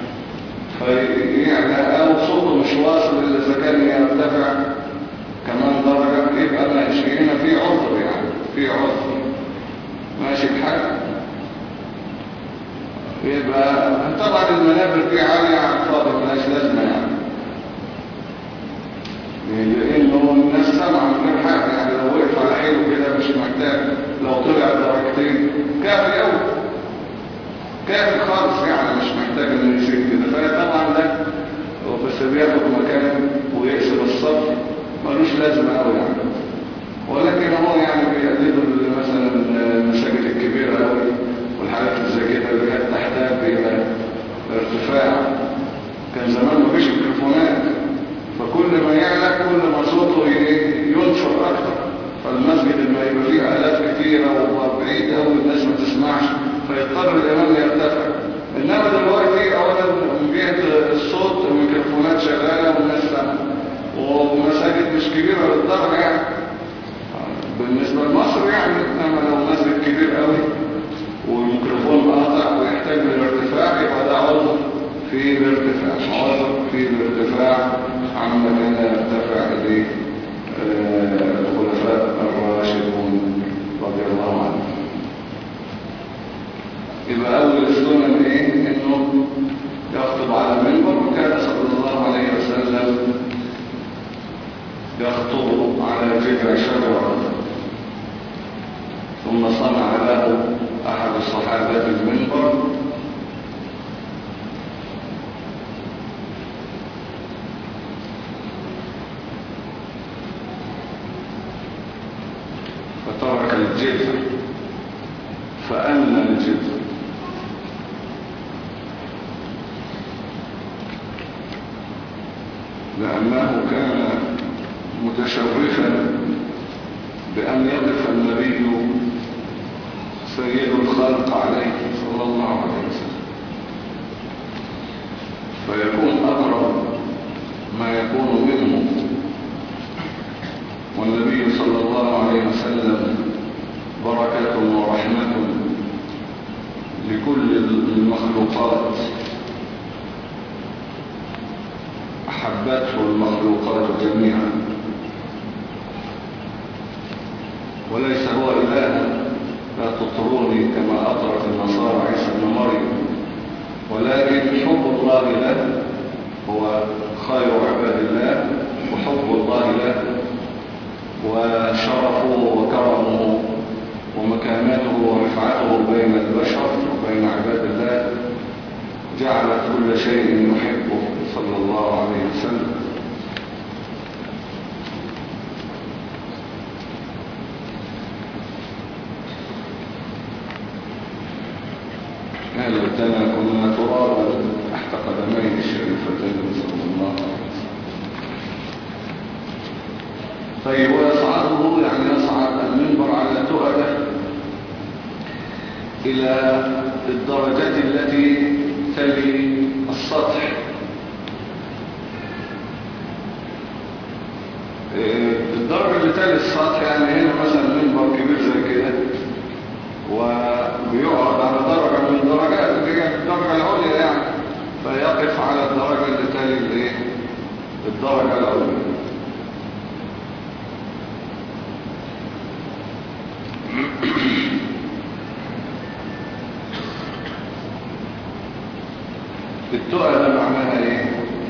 فيعني او صوته مش واصل الا اذا كان يرتفع كمان درجة، يبقى ماشي. هنا في عذر، يعني في عذر ماشي الحال. يبقى طبعا المنابر دي عالية عن فاضي ملهاش لازمة يعني، لانه الناس سمع من غير حاجة. يعني لو وقف على حيله كده مش محتاج، لو طلع درجتين كافي قوي كافي خالص، يعني مش محتاج انه يسيب كده. فهي طبعا ده بس بياخد مكان ويقسم الصف ملوش لازمة قوي يعني. ولكن هو يعني بيقلدوا مثلا المساجد الكبيرة قوي والحاجات زي كده اللي كانت تحتاج الى ارتفاع. كان زمان مفيش ميكروفونات، فكل ما يعلى كل ما صوته ينشر اكتر، فالمسجد اللي يبقى فيه آلاف كثيرة وبعيد قوي الناس ما تسمعش فيضطر الامام يرتفع. انما دلوقتي اولا من جهة الصوت الميكروفونات شغالة والناس سامعة، ومساجد مش كبيرة للدرجة يعني بالنسبة لمصر يعني، انما لو مسجد كبير قوي والميكروفون قاطع ويحتاج للارتفاع يبقى ده عذر في الارتفاع، عذر في الارتفاع عما كان يرتفع اليه الخلفاء الراشدون رضي الله عنهم. يبقى اول السنن ايه؟ انه يخطب على المنبر، وكان صلى الله عليه وسلم يخطب على جذع شجرة، ثم صنع له احد الصحابة المنبر فترك الجذع فأمن الجذع، لأنه كان متشرفا بأن يقف النبي سيد الخلق عليه صلى الله عليه وسلم، فيكون أقرب ما يكون منه، والنبي صلى الله عليه وسلم بركة ورحمة لكل المخلوقات، أحبته المخلوقات جميعا، وليس هو إله، لا تطروني كما أطرت النصارى عيسى بن مريم، ولكن حب الله له هو خير عباد الله، وحب الله له وشرفه وكرمه ومكانته ورفعته بين البشر وبين عباد الله جعلت كل شيء يحبه صلى الله عليه وسلم. قال لنا كنا ترابا تحت قدميه الشريفتين صلى الله عليه وسلم. طيب، ويصعده يعني يصعد المنبر على تؤده إلى الدرجات التي تلي السطح. الدرجة اللي تلي السطح يعني هنا مثلا منبر كبير زي كده، وبيقعد على درجة من الدرجات اللي هي الدرجة العليا يعني، فيقف على الدرجة اللي تلي الايه؟ الدرجة العليا. التؤدة معناها ايه؟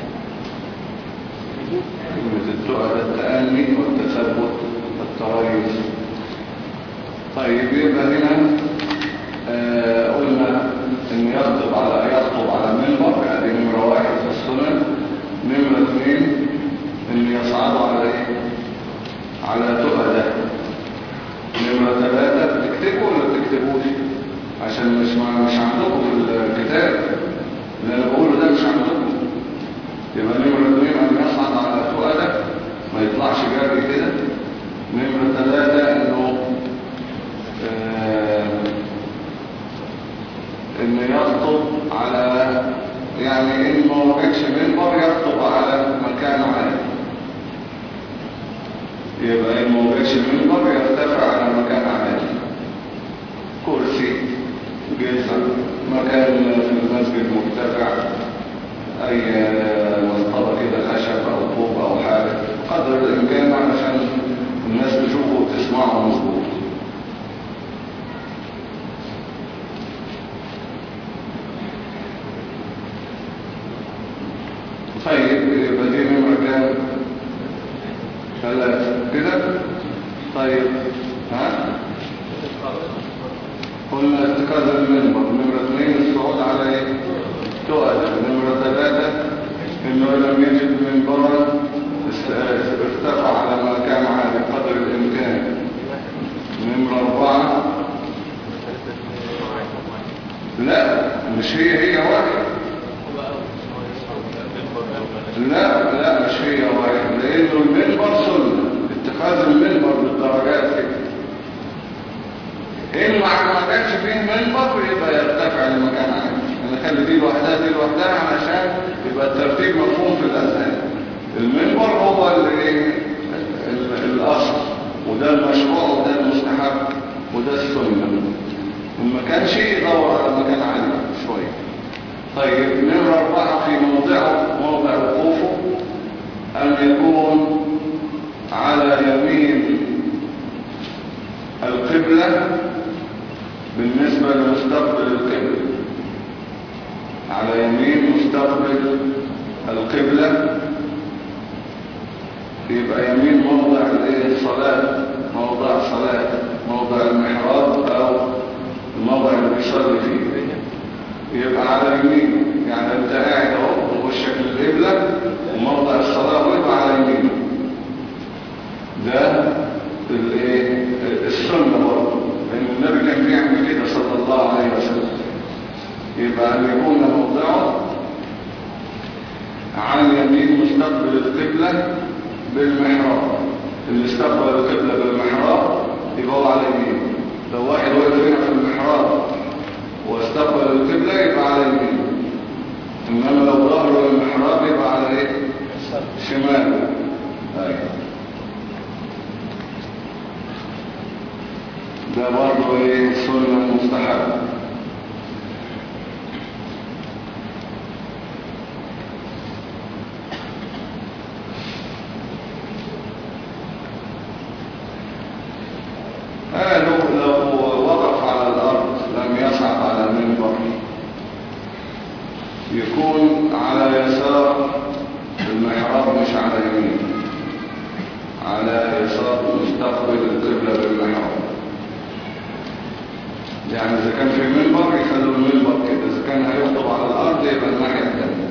كلمة التؤدة التأني والتثبت والتريث. طيب، يبقى هنا آه قلنا ان يخطب على يخطب على المنبر، هذه نمرة واحد في السنن. نمرة اثنين ان يصعدوا على ايه؟ على تؤدة. نمرة ثلاثة تكتبوا ولا تكتبوش؟ عشان مش مش عندكم في الكتاب اللي انا بقوله ده، مش عندكم. يبقى نمرة اثنين ان يصعد على تؤدة، ما يطلعش جري كده. نمرة ثلاثة انه آه انه يخطب على، يعني انه ما وجدش منبر يخطب على مكان عالي. يبقى انه ما وجدش منبر يرتفع على مكان عالي، كرسي، جلسة، مكان في المسجد مرتفع، اي مسطرة كده خشب او طوب او حاجة قدر الامكان علشان الناس تشوفه وتسمعه مظبوط. طيب، يبقى دي نمرة كام؟ ثلاثة كده. طيب، ها؟ قلنا اتخاذ المنبر. نمرة اثنين الصعود على ايه؟ تؤدة. نمرة ثلاثة انه لم يجد منبرا ارتفع على ما كان عالي قدر الامكان. نمرة اربعة لا، مش هي هي واحد. لا لا مش هي واحد، لانه المنبر سنة، اتخاذ المنبر بالدرجات كده. إن ما كانش فيه منبر يبقى يرتفع لمكان عالي. أنا خلي دي لوحدها دي لوحدها علشان يبقى الترتيب مفهوم في الأذهان. المنبر هو الأصل، وده المشروع وده المستحب وده السنة. وما كانش يدور على مكان عالي شوية. طيب نمرة أربعة في موضعه موضع وقوفه أن يكون على يمين القبلة بالنسبة لمستقبل القبلة، على يمين مستقبل القبلة، يبقى يمين موضع الصلاة، موضع الصلاة، موضع المحراب أو الموضع اللي بيصلي فيه، يبقى على يمين. يعني انت قاعد اهو ووشك للقبلة وموضع الصلاة ويبقى على يمين. ده الايه السنة برضه، لأن النبي كان بيعمل كده صلى الله عليه وسلم. يبقى أن يكون موضعه عن يمين مستقبل القبلة بالمحراب. اللي استقبل القبلة بالمحراب يبقى هو على يمين. لو واحد واقف هنا في المحراب واستقبل القبلة يبقى على يمين، إنما لو ظهره للمحراب يبقى على ايه؟ شمال. أيوة. ده برضه ايه سنة مستحبة. قالوا لو وقف على الأرض لم يصعد على المنبر يكون على يسار المحراب مش على يمين، على يسار مستقبل القبلة بالمحراب. يعني إذا كان في منبر يخلوا المنبر كده، إذا كان هيخطب على الأرض يبقى الناحية الثانية.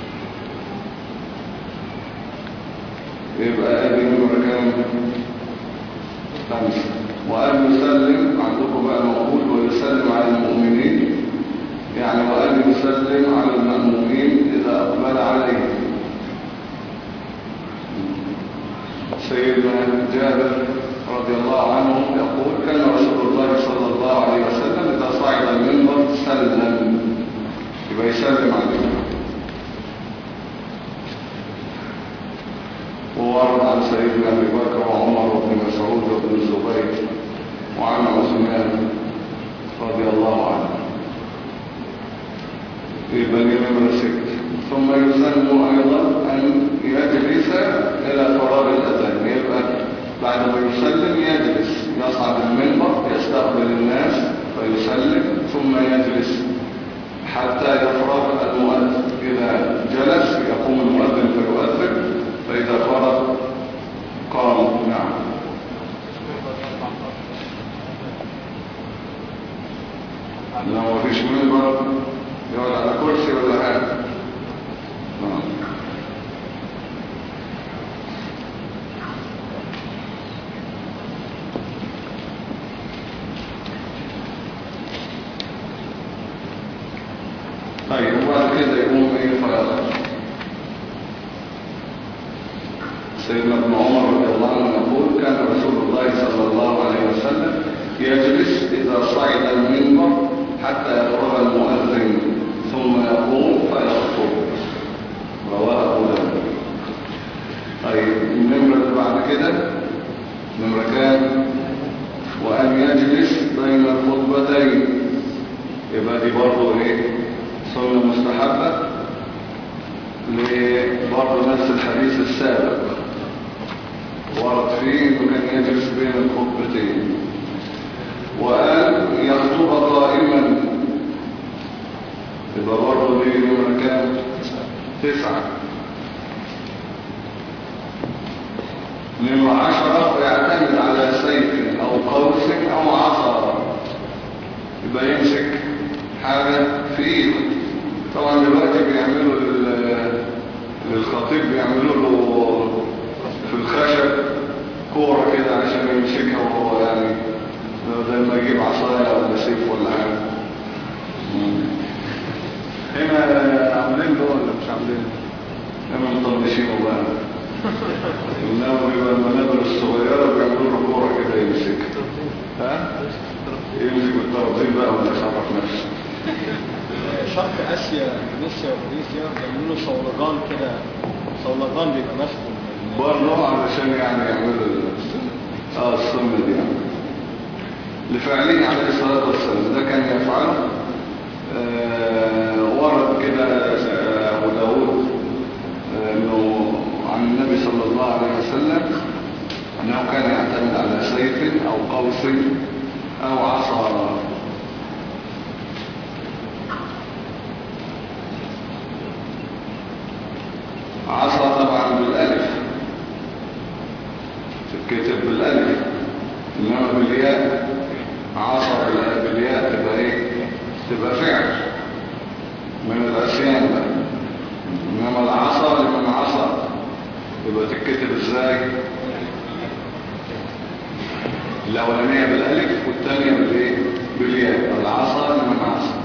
يبقى أدي نمرة كام؟ خمسة. وأن يسلم عندكم بقى موجود ويسلم على المؤمنين، يعني وأن يسلم على المأمومين إذا أقبل عليه. سيدنا جابر رضي الله عنه يقول كان رسول الله صلى الله عليه وسلم إذا صعد المنبر سلم، يبقى يسلم عليه. وورد عن سيدنا أبي بكر وعمر وابن مسعود وابن الزبير وعن عثمان رضي الله عنه. يبقى نمرة ست. ثم يسلم أيضا أن يجلس إلى فراغ الأذان. يبقى بعد ما يسلم يجلس، يصعد المنبر يستقبل الناس فيسلم ثم يجلس حتى يفرغ المؤذن. إذا جلس يقوم المؤذن فيؤذن، فإذا فرغ قام. نعم. لو مفيش منبر يقعد على كرسي ولا حاجة. نعم. طيب وبعد كده يقوم ايه فيضع. سيدنا ابن عمر رضي الله عنه يقول كان رسول الله صلى الله عليه وسلم يجلس إذا صعد المنبر حتى يفرغ المؤذن ثم يقوم فيخطب. رواه أبو داود. طيب النمرة اللي بعد كده نمرة كام؟ وأن يجلس بين الخطبتين. يبقى دي برضه ايه سنة مستحبة لبرضه نفس الحديث السابق، ورد فيه انه كان يجلس بين الخطبتين. وأن يخطب قائما. يبقى برضه دي نمرة كام؟ تسعة. نمرة عشرة ويعتمد على سيف أو قوس أو عصا. يبقى يمسك حاجة في ايده. طبعا دلوقتي بيعملوا للخطيب بيعملوا له في الخشب كورة كده عشان يمسكها وهو يعني زي ما يجيب عصاية ولا سيف ولا حاجة. هنا عاملين له ولا مش عاملين؟ هنا مطنشينه بقى. إنما بيبقى المنابر الصغيرة بيعملوا له كورة كده يمسكها. ها؟ يمسك بالترابيز بقى ولا يصرف نفسه. شرق اسيا روسيا وفرنسا بيعملوا صولجان كده، صولجان بيبقى ماسكه برضه علشان يعني يعملوا اه السنة دي يعني لفعله عليه الصلاة والسلام، ده كان يفعله. آه ورد كده آه أبو داود آه انه عن النبي صلى الله عليه وسلم انه كان يعتمد على سيف او قوس او عصا. عصا طبعا بالالف، تتكتب بالالف، انما بالياء عصا بالياء تبقى ايه؟ تبقى فعل من العصيان بقى. انما العصا لمن عصا يبقى تتكتب ازاي؟ الاولانيه بالالف والثانيه بالايه؟ بالياء. العصا لمن عصا.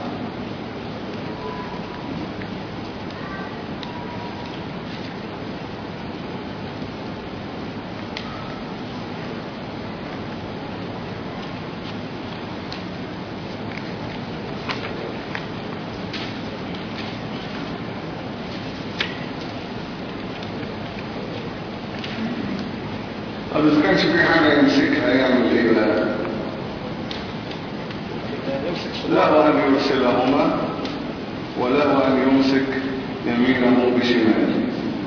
طب إذا كانش في حاجة يمسكها يعمل إيه بقى؟ له أن يرسلهما وله أن يمسك يمينه بشماله.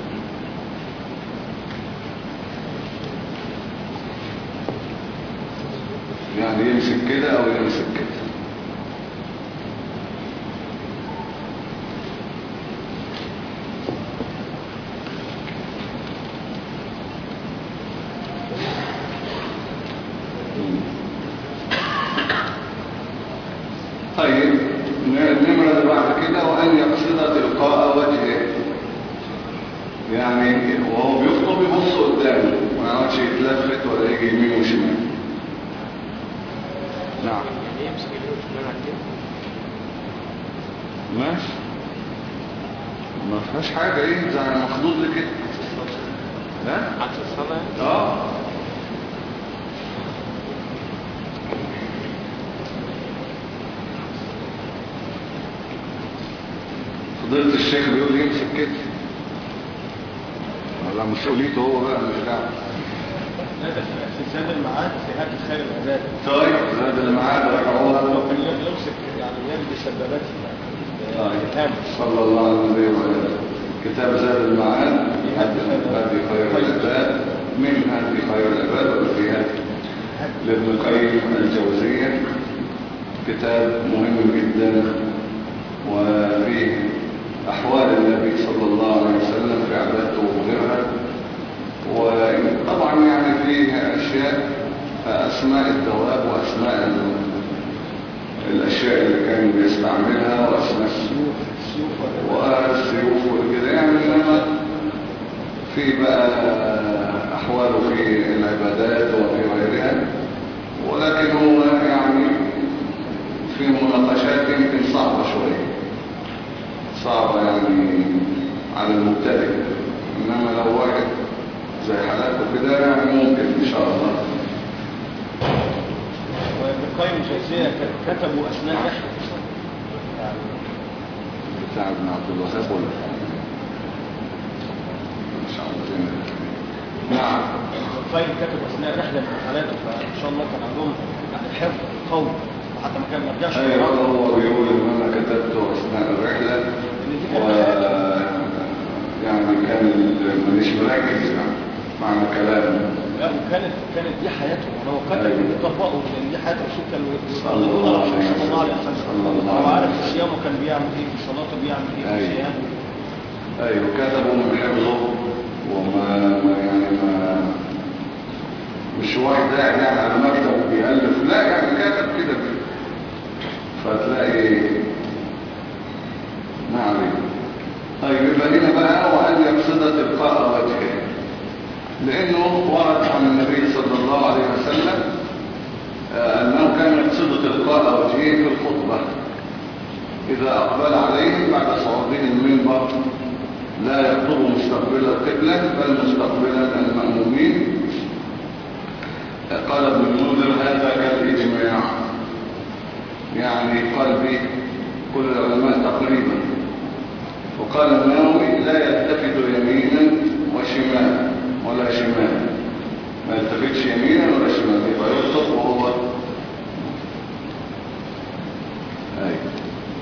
يعني يمسك كده أو يمسك كده. طيب النمرة اللي بعد كده وأن يقصد تلقاء وجهه، يعني وهو بيخطب يبص قدامه ما يقعدش يتلفت ولا يجي يمين وشمال. نعم يمسك يمين وشمال على كده ماشي، ما فيهاش حاجة ايه زي مخدود لكده. ها؟ عكس الصلاة. اه فضيلة الشيخ بيقول يمسك كده، ولا مسؤوليته هو بقى مش دعوه. في زاد المعاد في هذه خير العباد. طيب زاد المعاد رحمه لو الله. كان يمسك يعني يلبي سبابته طيب يعني صلى الله عليه وسلم. كتاب زاد المعاد هدي خير العباد، من هدي خير العباد وفي هدي لابن القيم الجوزية. كتاب مهم جدا وفيه أحوال النبي صلى الله عليه وسلم في عبادته وغيرها. وطبعا يعني فيه أشياء أسماء الدواب وأسماء الأشياء اللي كان بيستعملها وأسماء السيوف والسيوف وكده يعني. إنما في بقى أحواله في العبادات وفي غيرها، ولكن هو يعني في مناقشات يمكن صعبة شوية، صعبة يعني على المبتدئ. إنما لو واحد زي حالته كده يعني ممكن إن شاء الله. وابن القيم الجوزية كتبوا أثناء رحلة يعني بتاع ابن عبد الوهاب ولا مش عارف. نعم ابن القيم كتبوا أثناء رحلة من رحلاته، فإن شاء الله كان عندهم حفظ قوي وحتى ما كان مرجعش. أيوة هو بيقول إن أنا كتبته أثناء الرحلة و يعني كان مانيش مركز يعني معنى كلامه. لا وكانت كانت دي حياتهم، ولو كتب أيوة. يطبقوا لان دي حياه الرسول كان صلى الله عليه وسلم. صلى الله عليه وسلم. هو عارف في صيامه كان بيعمل ايه، في صلاته بيعمل ايه، في أيوة. صيامه. أيوة كتبوا من حفظه وما ما يعني ما مش واحد قاعد يعني على مكتب بيألف، لا يعني كتب كده فتلاقي ما عليه. طيب يبقى هنا بقى وأن يقصد تلقاء وجهه، لأنه ورد عن النبي صلى الله عليه وسلم أنه كان يقصد تلقاء وجهه في الخطبة إذا أقبل عليهم بعد صعوده المنبر، لا يخطب مستقبل القبلة بل مستقبلا المأمومين. قال ابن المنذر هذا كالإجماع، يعني قال به كل العلماء تقريبا. وقال النووي لا يلتفت يمينا وشمالا ولا شمالا، ما يلتفتش يمينا ولا شمال، يبقى يخطب وهو ايوه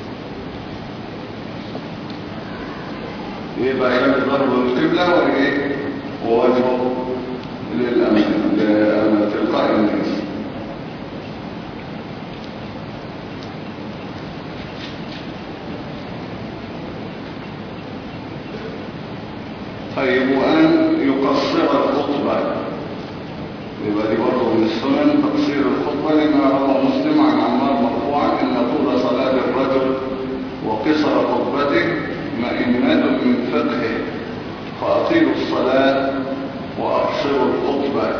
يبقى يمد ضربه للقبلة وايه ووجهه للأمام لتلقاء الناس. طيب وأن يقصر الخطبة، يبقى دي برضه من السنن تقصير الخطبة، لما روى مسلم عن عمار مرفوعا ان طول صلاة الرجل وقصر خطبته مئنة من فقهه، فأطيلوا الصلاة وأقصروا الخطبة.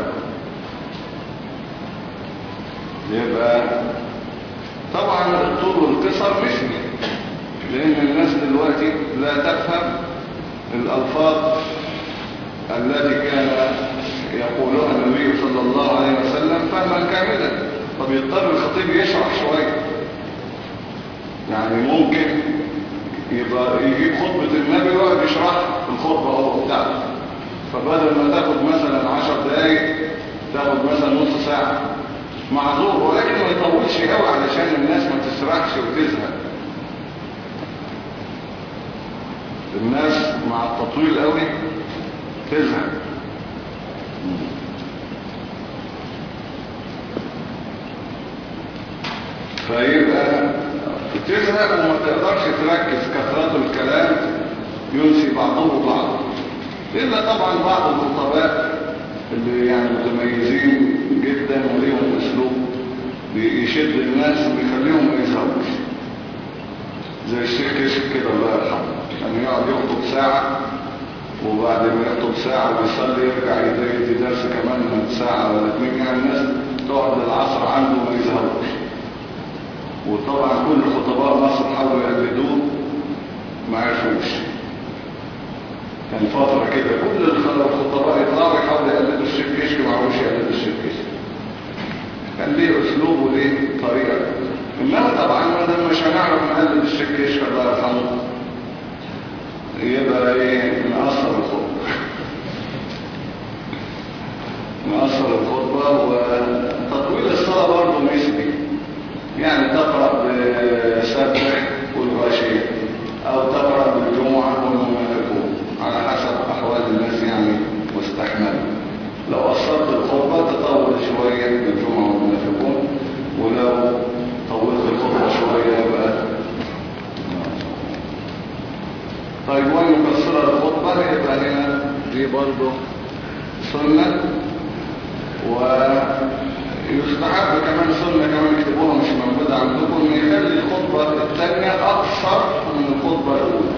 يبقى طبعا الطول والقصر مثلي، لأن الناس دلوقتي لا تفهم الألفاظ التي كان يقولها النبي صلى الله عليه وسلم فهما كاملا، فبيضطر الخطيب يشرح شوية. يعني ممكن يبقى يجيب خطبة النبي ويقعد يشرح الخطبة هو بتاعته، فبدل ما تاخد مثلا عشر دقايق تاخد مثلا نص ساعة، معذور، ولكن ما يطولش قوي علشان الناس ما تسرحش وتزهق. الناس مع التطويل قوي تزهق. فيبقى تزهق وما تقدرش تركز، كثرة الكلام ينسي بعضه بعض، إلا طبعا بعض الخطباء اللي يعني متميزين جدا وليهم اسلوب بيشد الناس وبيخليهم ما يزهقوش، زي الشيخ كشف كده الله يرحمه، يعني يقعد يخطب ساعة وبعد ما يخطب ساعة ويصلي يرجع يدي درس كمان من ساعة ولا اتنين، يعني الناس تقعد للعصر عنده وما يزهقوش. وطبعا كل خطباء مصر حاولوا يقلدوه ما عرفوش. كان فترة كده كل الخطباء يطلعوا يحاولوا يقلدوا الشيخ كشك، ما عرفوش يقلدوا الشيخ كشك. كان ليه اسلوب وليه طريقة. انما طبعا ما دام مش هنعرف نقلد الشيخ كشك الله يرحمه، يبقى ايه نقصر الخطبة نقصر الخطبة. وتطويل الصلاة برضه مثلي، يعني تقرأ بسبح والغاشية او تقرأ بالجمعة والمنافقون على حسب احوال الناس يعني مستحمل. لو قصرت الخطبة تطول شوية بالجمعة والمنافقون، ولو طولت الخطبة شوية يبقى. طيب وين يقصر الخطبة؟ يبقى هنا دي برضه سنة، ويستحب كمان سنة كمان يكتبوها مش موجودة عندكم، ان يخلي الخطبة الثانية اقصر من الخطبة الاولى.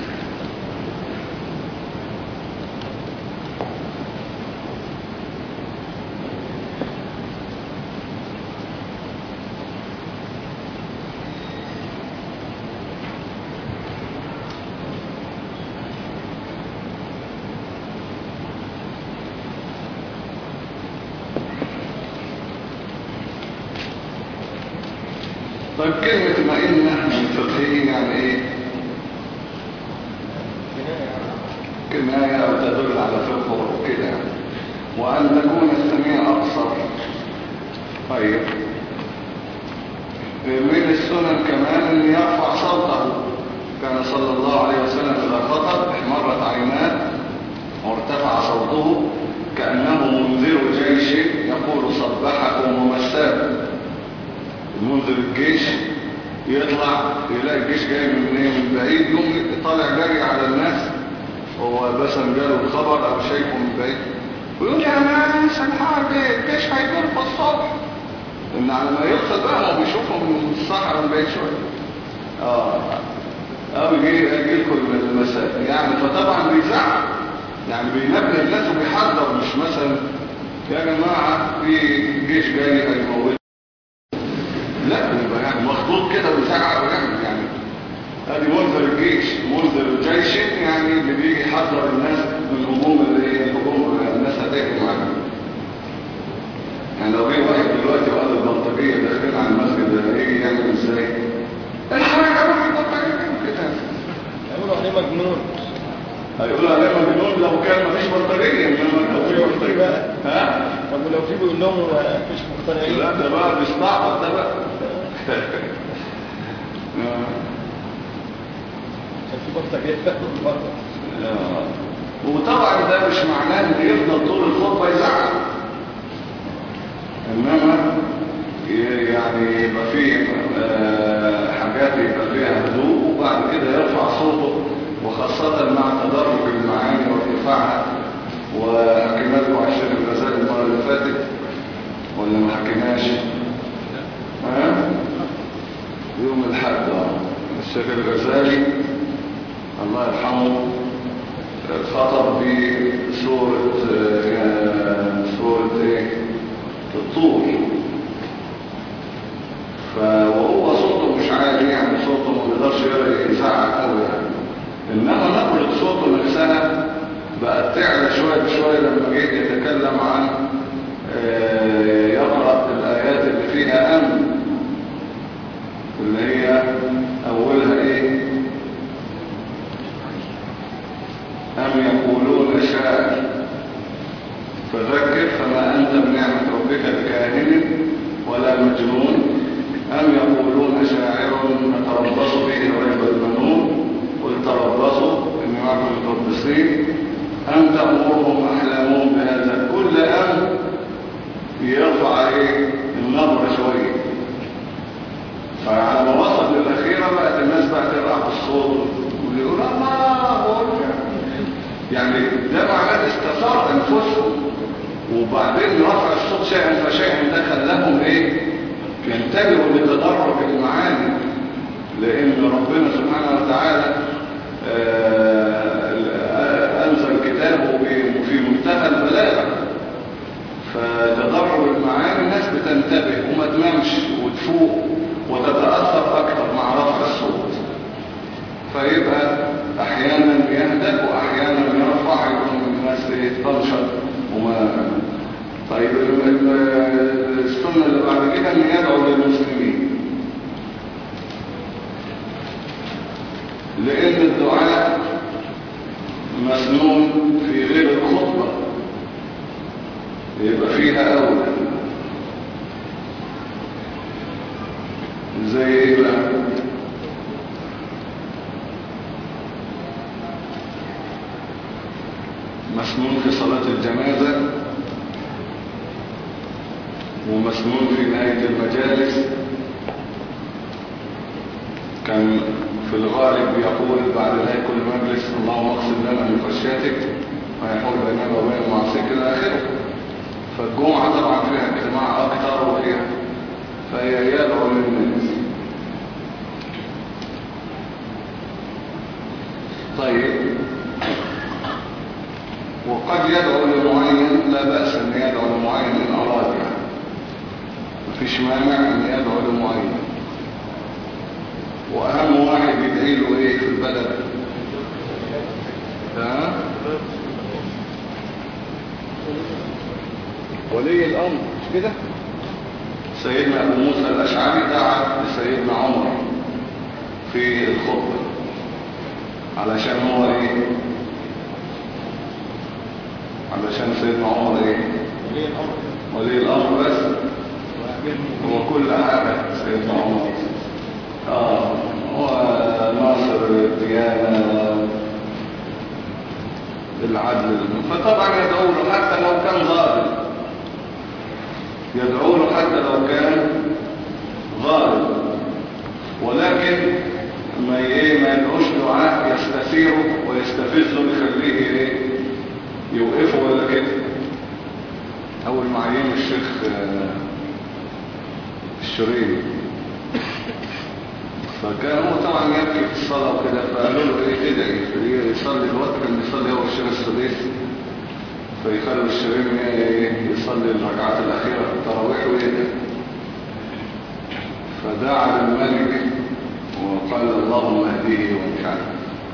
طيب كلمة مئنة من فقهية يعني ايه؟ كناية او تدل على فقه وكده يعني. وان تكون السميع اقصر. طيب من السنن كمان ان يرفع صوته، كان صلى الله عليه وسلم اذا خطب احمرت عيناه وارتفع صوته كأنه منذر جيش يقول صبحكم ومساكم. منذر الجيش يطلع يلاقي الجيش جاي من من بعيد، يوم طالع جري على الناس، هو بس جاله الخبر او شايفه من بعيد ويقول يا ناس الحرب الجيش هيجي في الصبح. ان على ما يوصل بقى هو بيشوفهم من الصحراء من بعيد شويه، اه او يجي يجي لكم المساء يعني. فطبعا بيزعل يعني، بينبه الناس وبيحذر، مش مثلا يا جماعه في جيش جاي هيموت، لا يبقى يعني مخطوط كده ويزعق ويعمل يعني. ادي منذر الجيش، منذر الجيش يعني اللي بيجي يحذر الناس من الهجوم اللي هي الهجوم الناس هتهجم عليه. يعني لو جه واحد دلوقتي وقال البلطجيه داخلين على المسجد هيجي يعمل ازاي؟ الحركه قالوا في البلطجيه كده، هيقولوا عليه مجنون. هيقولوا عليه مجنون لو كان مفيش بلطجيه، انما لو في بلطجيه ها طب ولو في بيقول لهم مش مقتنعين؟ لا ده بقى بيستعبط ده بقى. كان في بطه جايه وطبعا ده مش معناه ان يفضل طول الخطبه يزعق، انما يعني يبقى فيه حاجات يبقى فيها هدوء، وبعد كده يرفع صوته، وخاصه مع تدرج المعاني وارتفاعها. وحكينا لكم على الشيخ الغزالي المره اللي فاتت ولا ما حكيناش؟ ها؟ يوم الحد الشيخ الغزالي الله يرحمه خطب بسورة سورة ايه الطور، فهو صوته مش عالي، يعني صوته ما بيقدرش يزعق قوي يعني، انما نقلة صوته نفسها بقت تعلى شوية بشوية لما جيت يتكلم عن يقرأ الآيات اللي فيها أمن، اللي هي أولها إيه؟ أم يقولون شاعر فذكر فما أنت بنعمة ربك بكاهن ولا مجنون، أم يقولون شاعر نتربص به ريب المنون قل تربصوا إني معكم متربصين أم تأمرهم أحلامهم بهذا. كل أم يرفع إيه النبرة شوية، فعلى ما وصل للأخيرة بقت الناس بقى ترقع بالصوت ويقول الله يعني ده معناه استثار أنفسهم، وبعدين رفع الصوت شيئا فشيئا ده خلاهم ايه ينتبهوا لتدرج المعاني، لأن ربنا سبحانه وتعالى أنزل كتابه في منتهى البلاغة، فتدرج المعاني الناس بتنتبه وما تنامش وتفوق وتتأثر أكثر مع رفع الصوت، فيبقى أحيانا يهدأ وأحيانا يرفع، يكون الناس تنشط وما. طيب السنة اللي بعد كده أن يدعو للمسلمين، لأن الدعاء مسنون في غير الخطبة يبقى فيها أولى. زي ايه بقى؟ مسنون في صلاة الجنازة، ومسنون في نهاية المجالس. كان في الغالب يقول بعد نهاية كل مجلس اللهم اقسم لنا من خشيتك ويحول بيننا وبين معصيك إلى آخره. فالجمعة طبعا فيها اجتماع أكثر وفيها فهي يدعو للناس. طيب وقد يدعو لمعين، لا بأس أن يدعو لمعين إن أراد، يعني مفيش مانع أن يدعو لمعين. وأهم واحد يدعي له إيه في البلد؟ ها؟ ولي الأمر، مش كده؟ سيدنا أبو موسى الأشعري دعا لسيدنا عمر في الخطبة علشان هو إيه؟ علشان سيدنا عمر إيه؟ ولي الأمر ولي الأمر بس هو كل حاجة سيدنا عمر. آه هو ناصر الديانة العدل، فطبعا يدعو له حتى لو كان ظالم، يدعو له حتى لو كان ظالم، ولكن ما ايه ما يدعوش دعاء يستثيره ويستفزه يخليه ايه يوقفه ولا كده. اول ما عين الشيخ الشريف فكان هو طبعا يبكي في الصلاة وكده، فقالوا له ايه ادعي يصلي. الوقت كان بيصلي هو الشيخ السديس، فيخلوا الشريف يصلي الركعات الأخيرة في التراويح ويدعي. فدعا للملك وقال اللهم اهديه ومش عارف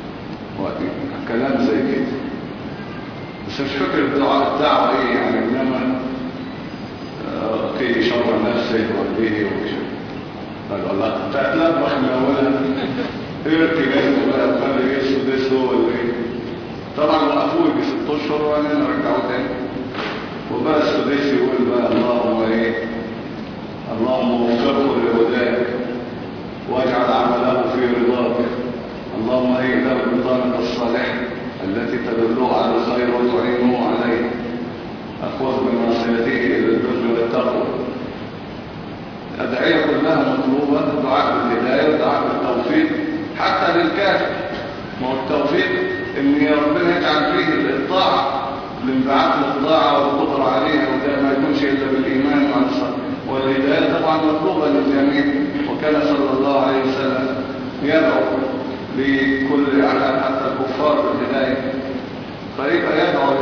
كلام زي كده، بس مش فاكر الدعاء الدعوة ايه يعني، انما اوكي شر نفسه واهديه ومش عارف. قال الله تتلبخ من اولها اركي جسمه بقى وخلي يسود هو اللي طبعا وقفوه يجي ست اشهر وبعدين رجعوه تاني، وبقى السديس فليس يقول بقى اللهم ايه، اللهم وفقه لهداك واجعل عمله في رضاك، اللهم هيئ له البطانة الصالحة التي تدله على الخير وتعينه عليه، أخذ بناصيته إلى البر والتقوى. الأدعية كلها مطلوبة، دعاء بالهداية ودعاء بالتوفيق حتى للكافر. ما هو التوفيق إن ربنا يجعل فيه الطاعة، الانبعاث للطاعة والقدرة عليها، وده ما يكونش إلا بالإيمان والصبر. والهداية طبعا مطلوبة للجميع، وكان صلى الله عليه وسلم يدعو لكل أحد حتى الكفار بالهداية. فيبقى يدعو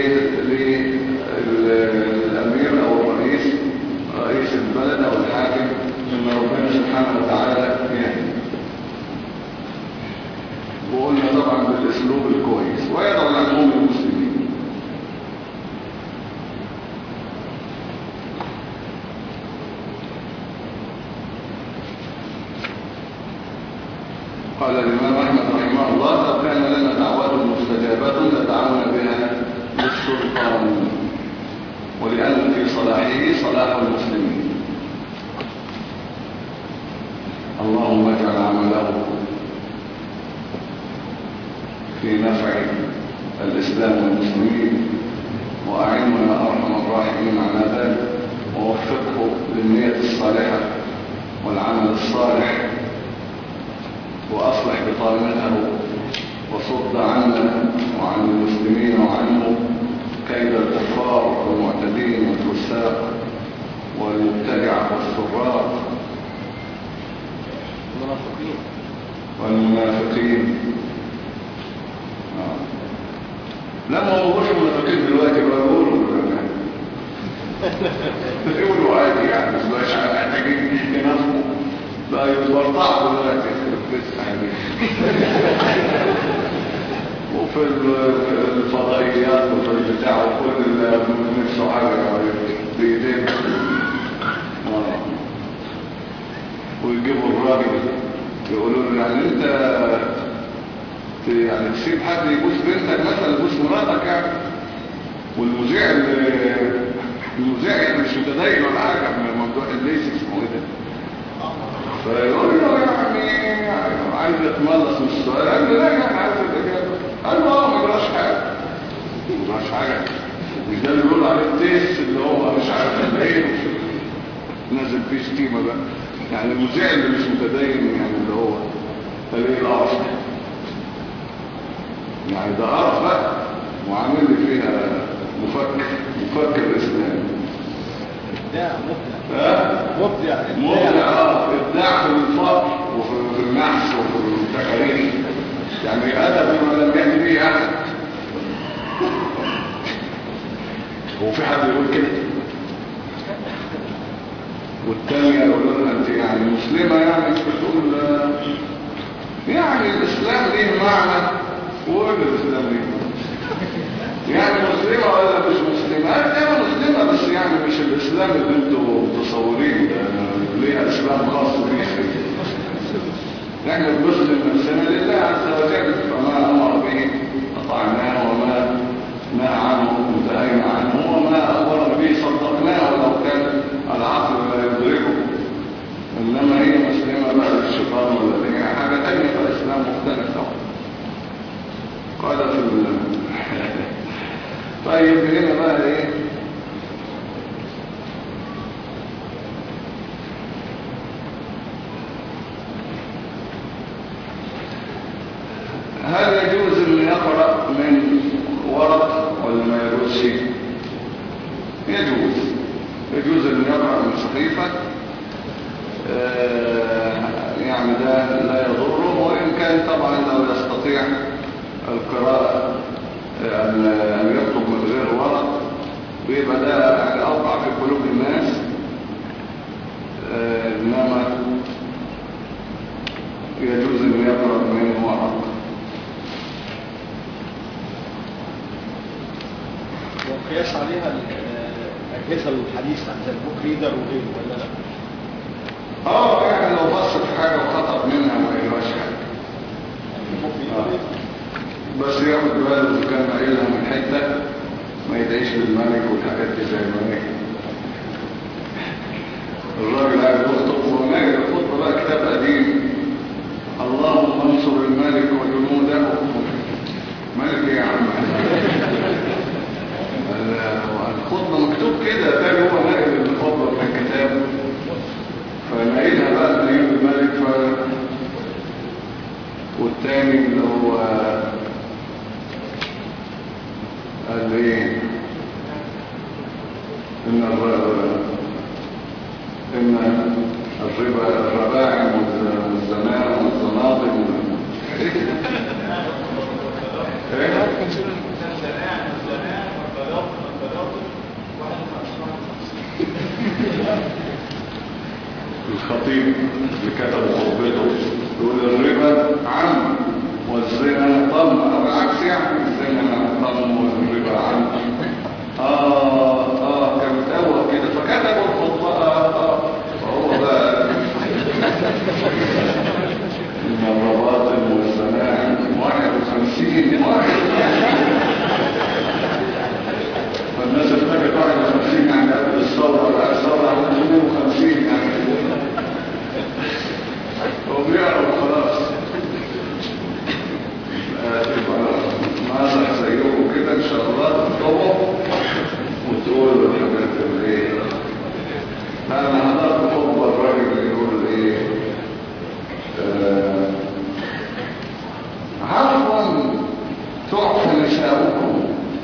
للأمير أو الرئيس، رئيس البلد أو الحاكم، إن ربنا سبحانه وتعالى يهدي. وقلنا طبعا بالأسلوب الكويس، ويدعو لعموم المسلمين. قال الإمام أحمد رحمه الله: لو كان لنا دعوات مستجابات لدعونا بها للسلطان، ولأن في صلاحه صلاح المسلمين. اللهم اجعل عمله في نفع الإسلام والمسلمين، وأعنه يا أرحم الراحمين على ذلك، ووفقه للنية الصالحة والعمل الصالح، وأصلح بطانته، وصد عنا وعن المسلمين وعنه كيد الكفار والمعتدين والفساق والمبتدعة والسراق المنافقين والمنافقين. آه. لما موضوعش المنافقين دلوقتي بقولوا يقولوا عادي يعني، مش بقاش محتاجين ينافقوا بقى، يتبرطعوا دلوقتي وفي الفضائيات وفي البتاع وكل نفسه حاجة بيدين. ويجيبوا الراجل يقولوا له يعني انت يعني تسيب حد يبوس بنتك مثلا، يبوس مراتك يعني، والمذيع المذيع يعني مش متدين ولا حاجة من الموضوع الليسي اسمه ايه ده، فيقول له يعني عايز يتملص من السؤال، قال له لا يعني عايز الإجابة، قال له اه ما جراش حاجة، ما جراش حاجة. مش ده اللي بيقول عليه التيس اللي هو مش عارف ايه، نازل فيه شتيمة بقى يعني، المذيع اللي مش متدين يعني اللي هو قال ايه القرف يعني، ده قرف بقى، وعامل لي فيها مفكر مفكر اسلامي. ابداع مبدع مبدع مبدع اه ابداع في الفقر وفي النحس وفي التكاليف يعني، ادب ما لم يأتي به احد. هو في حد يقول كده؟ والتانية يقول لها انت يعني مسلمة يعني، بتقول يعني الاسلام ليه معنى، وقول الاسلام ليه معنى يعني، مسلمة ولا مش مسلمة؟ انا مسلمة بس يعني مش الاسلام اللي انتوا متصورين ده، ليها اسلام خاص بيه. نحن بنسلم نفسنا لله عز وجل، فما امر به اطعناه، وما نهى عنه انتهينا عنه، وما اخبر به صدقناه ولو كان العقل لا يدركه. انما هي مسلمة بقى للشيطان ولا هي حاجة تانية، فالاسلام مختلف طبعا. قال في طيب هنا بقى ايه، هل يجوز ان يقرأ من ورق ولا ما يجوزش؟ يجوز يجوز ان يقرأ من صحيفة، آه يعني ده لا يضره، وإن كان طبعا لو يستطيع القراءة أن يكتب من غير ورق بيبقى ده يعني أوقع في قلوب الناس. آه إنما يجوز أن يقرأ من ورق. وقياس عليها الأجهزة الحديثة زي البوك ريدر وغيره ولا لا؟ اه يعني لو بص في حاجة وخطأ منها ما يقراش حاجة، آه. بس ياخد باله إذا كان قايلها من حتة ما يدعيش للملك والحاجات دي زي ما هي. والتاني اللي هو قال ايه ان الربا ان الربا الرباعم والزنا والزناطم ايه الخطيب اللي كتب خطبته يقول الربا عم والزنا طم او العكس، يعني الزنا طم والربا عم. اه اه كان متقوى كده فكتبوا الخطبه اه اه فهو بقى ان الرباطم والزنا واحد وخمسين واحد، فالناس افتكرت واحد وخمسين يعني قبل الثوره، لا الثوره عملت اثنين وخمسين يعني هو بيعرف خلاص. ناصح زيكم كده ان شاء الله تطبقوا وتقولوا الحاجات اللي ايه. انا حضرت خطبه الراجل اللي يقول ايه آه عفوا تعفى نساؤكم،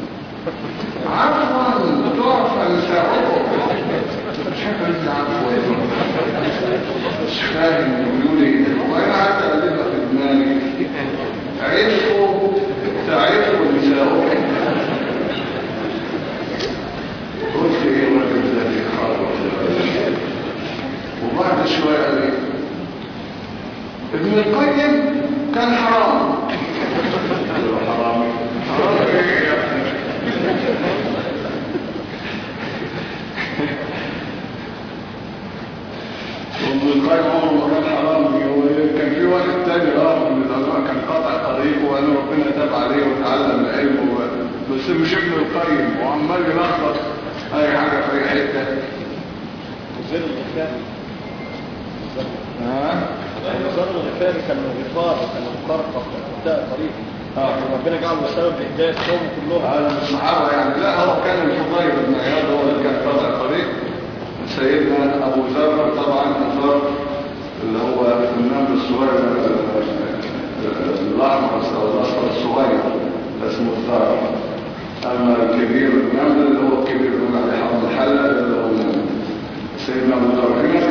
عفوا تعفى نساؤكم، مش عارف عفوا مش فاهم يقول ايه، وانا قعدت اقلبها في دماغي عرفوا تعرفوا نساؤكم. قلت ايه الراجل ده بيخرب. وبعد شويه قال ايه ابن القيم كان حرام. حرام حرام ايه يا ابني؟ وابن القيم عمره ما كان حرام. كان في واحد تاني اه من العلماء كان قاطع طريقه وقال ربنا تاب عليه وتعلم العلم، بس مش ابن القيم وعمال يلخبط اي حاجه في اي حته. وزير الغفاري ها وزير الغفاري كان غفار وكان غفار قطاع طريق اه ربنا جعله سبب لهدايه قوم كلهم. هذا من الصحابه يعني. لا هو كان الفضيل بن عياض هو اللي كان قاطع طريق. سيدنا ابو ذر طبعا ذر اللي هو النمل الصغير الاحمر الاصفر الصغير اسمه الذر. اما الكبير النمل اللي هو الكبير اللي عليه حرم الحله اللي هو سيدنا ابو ذر. في ناس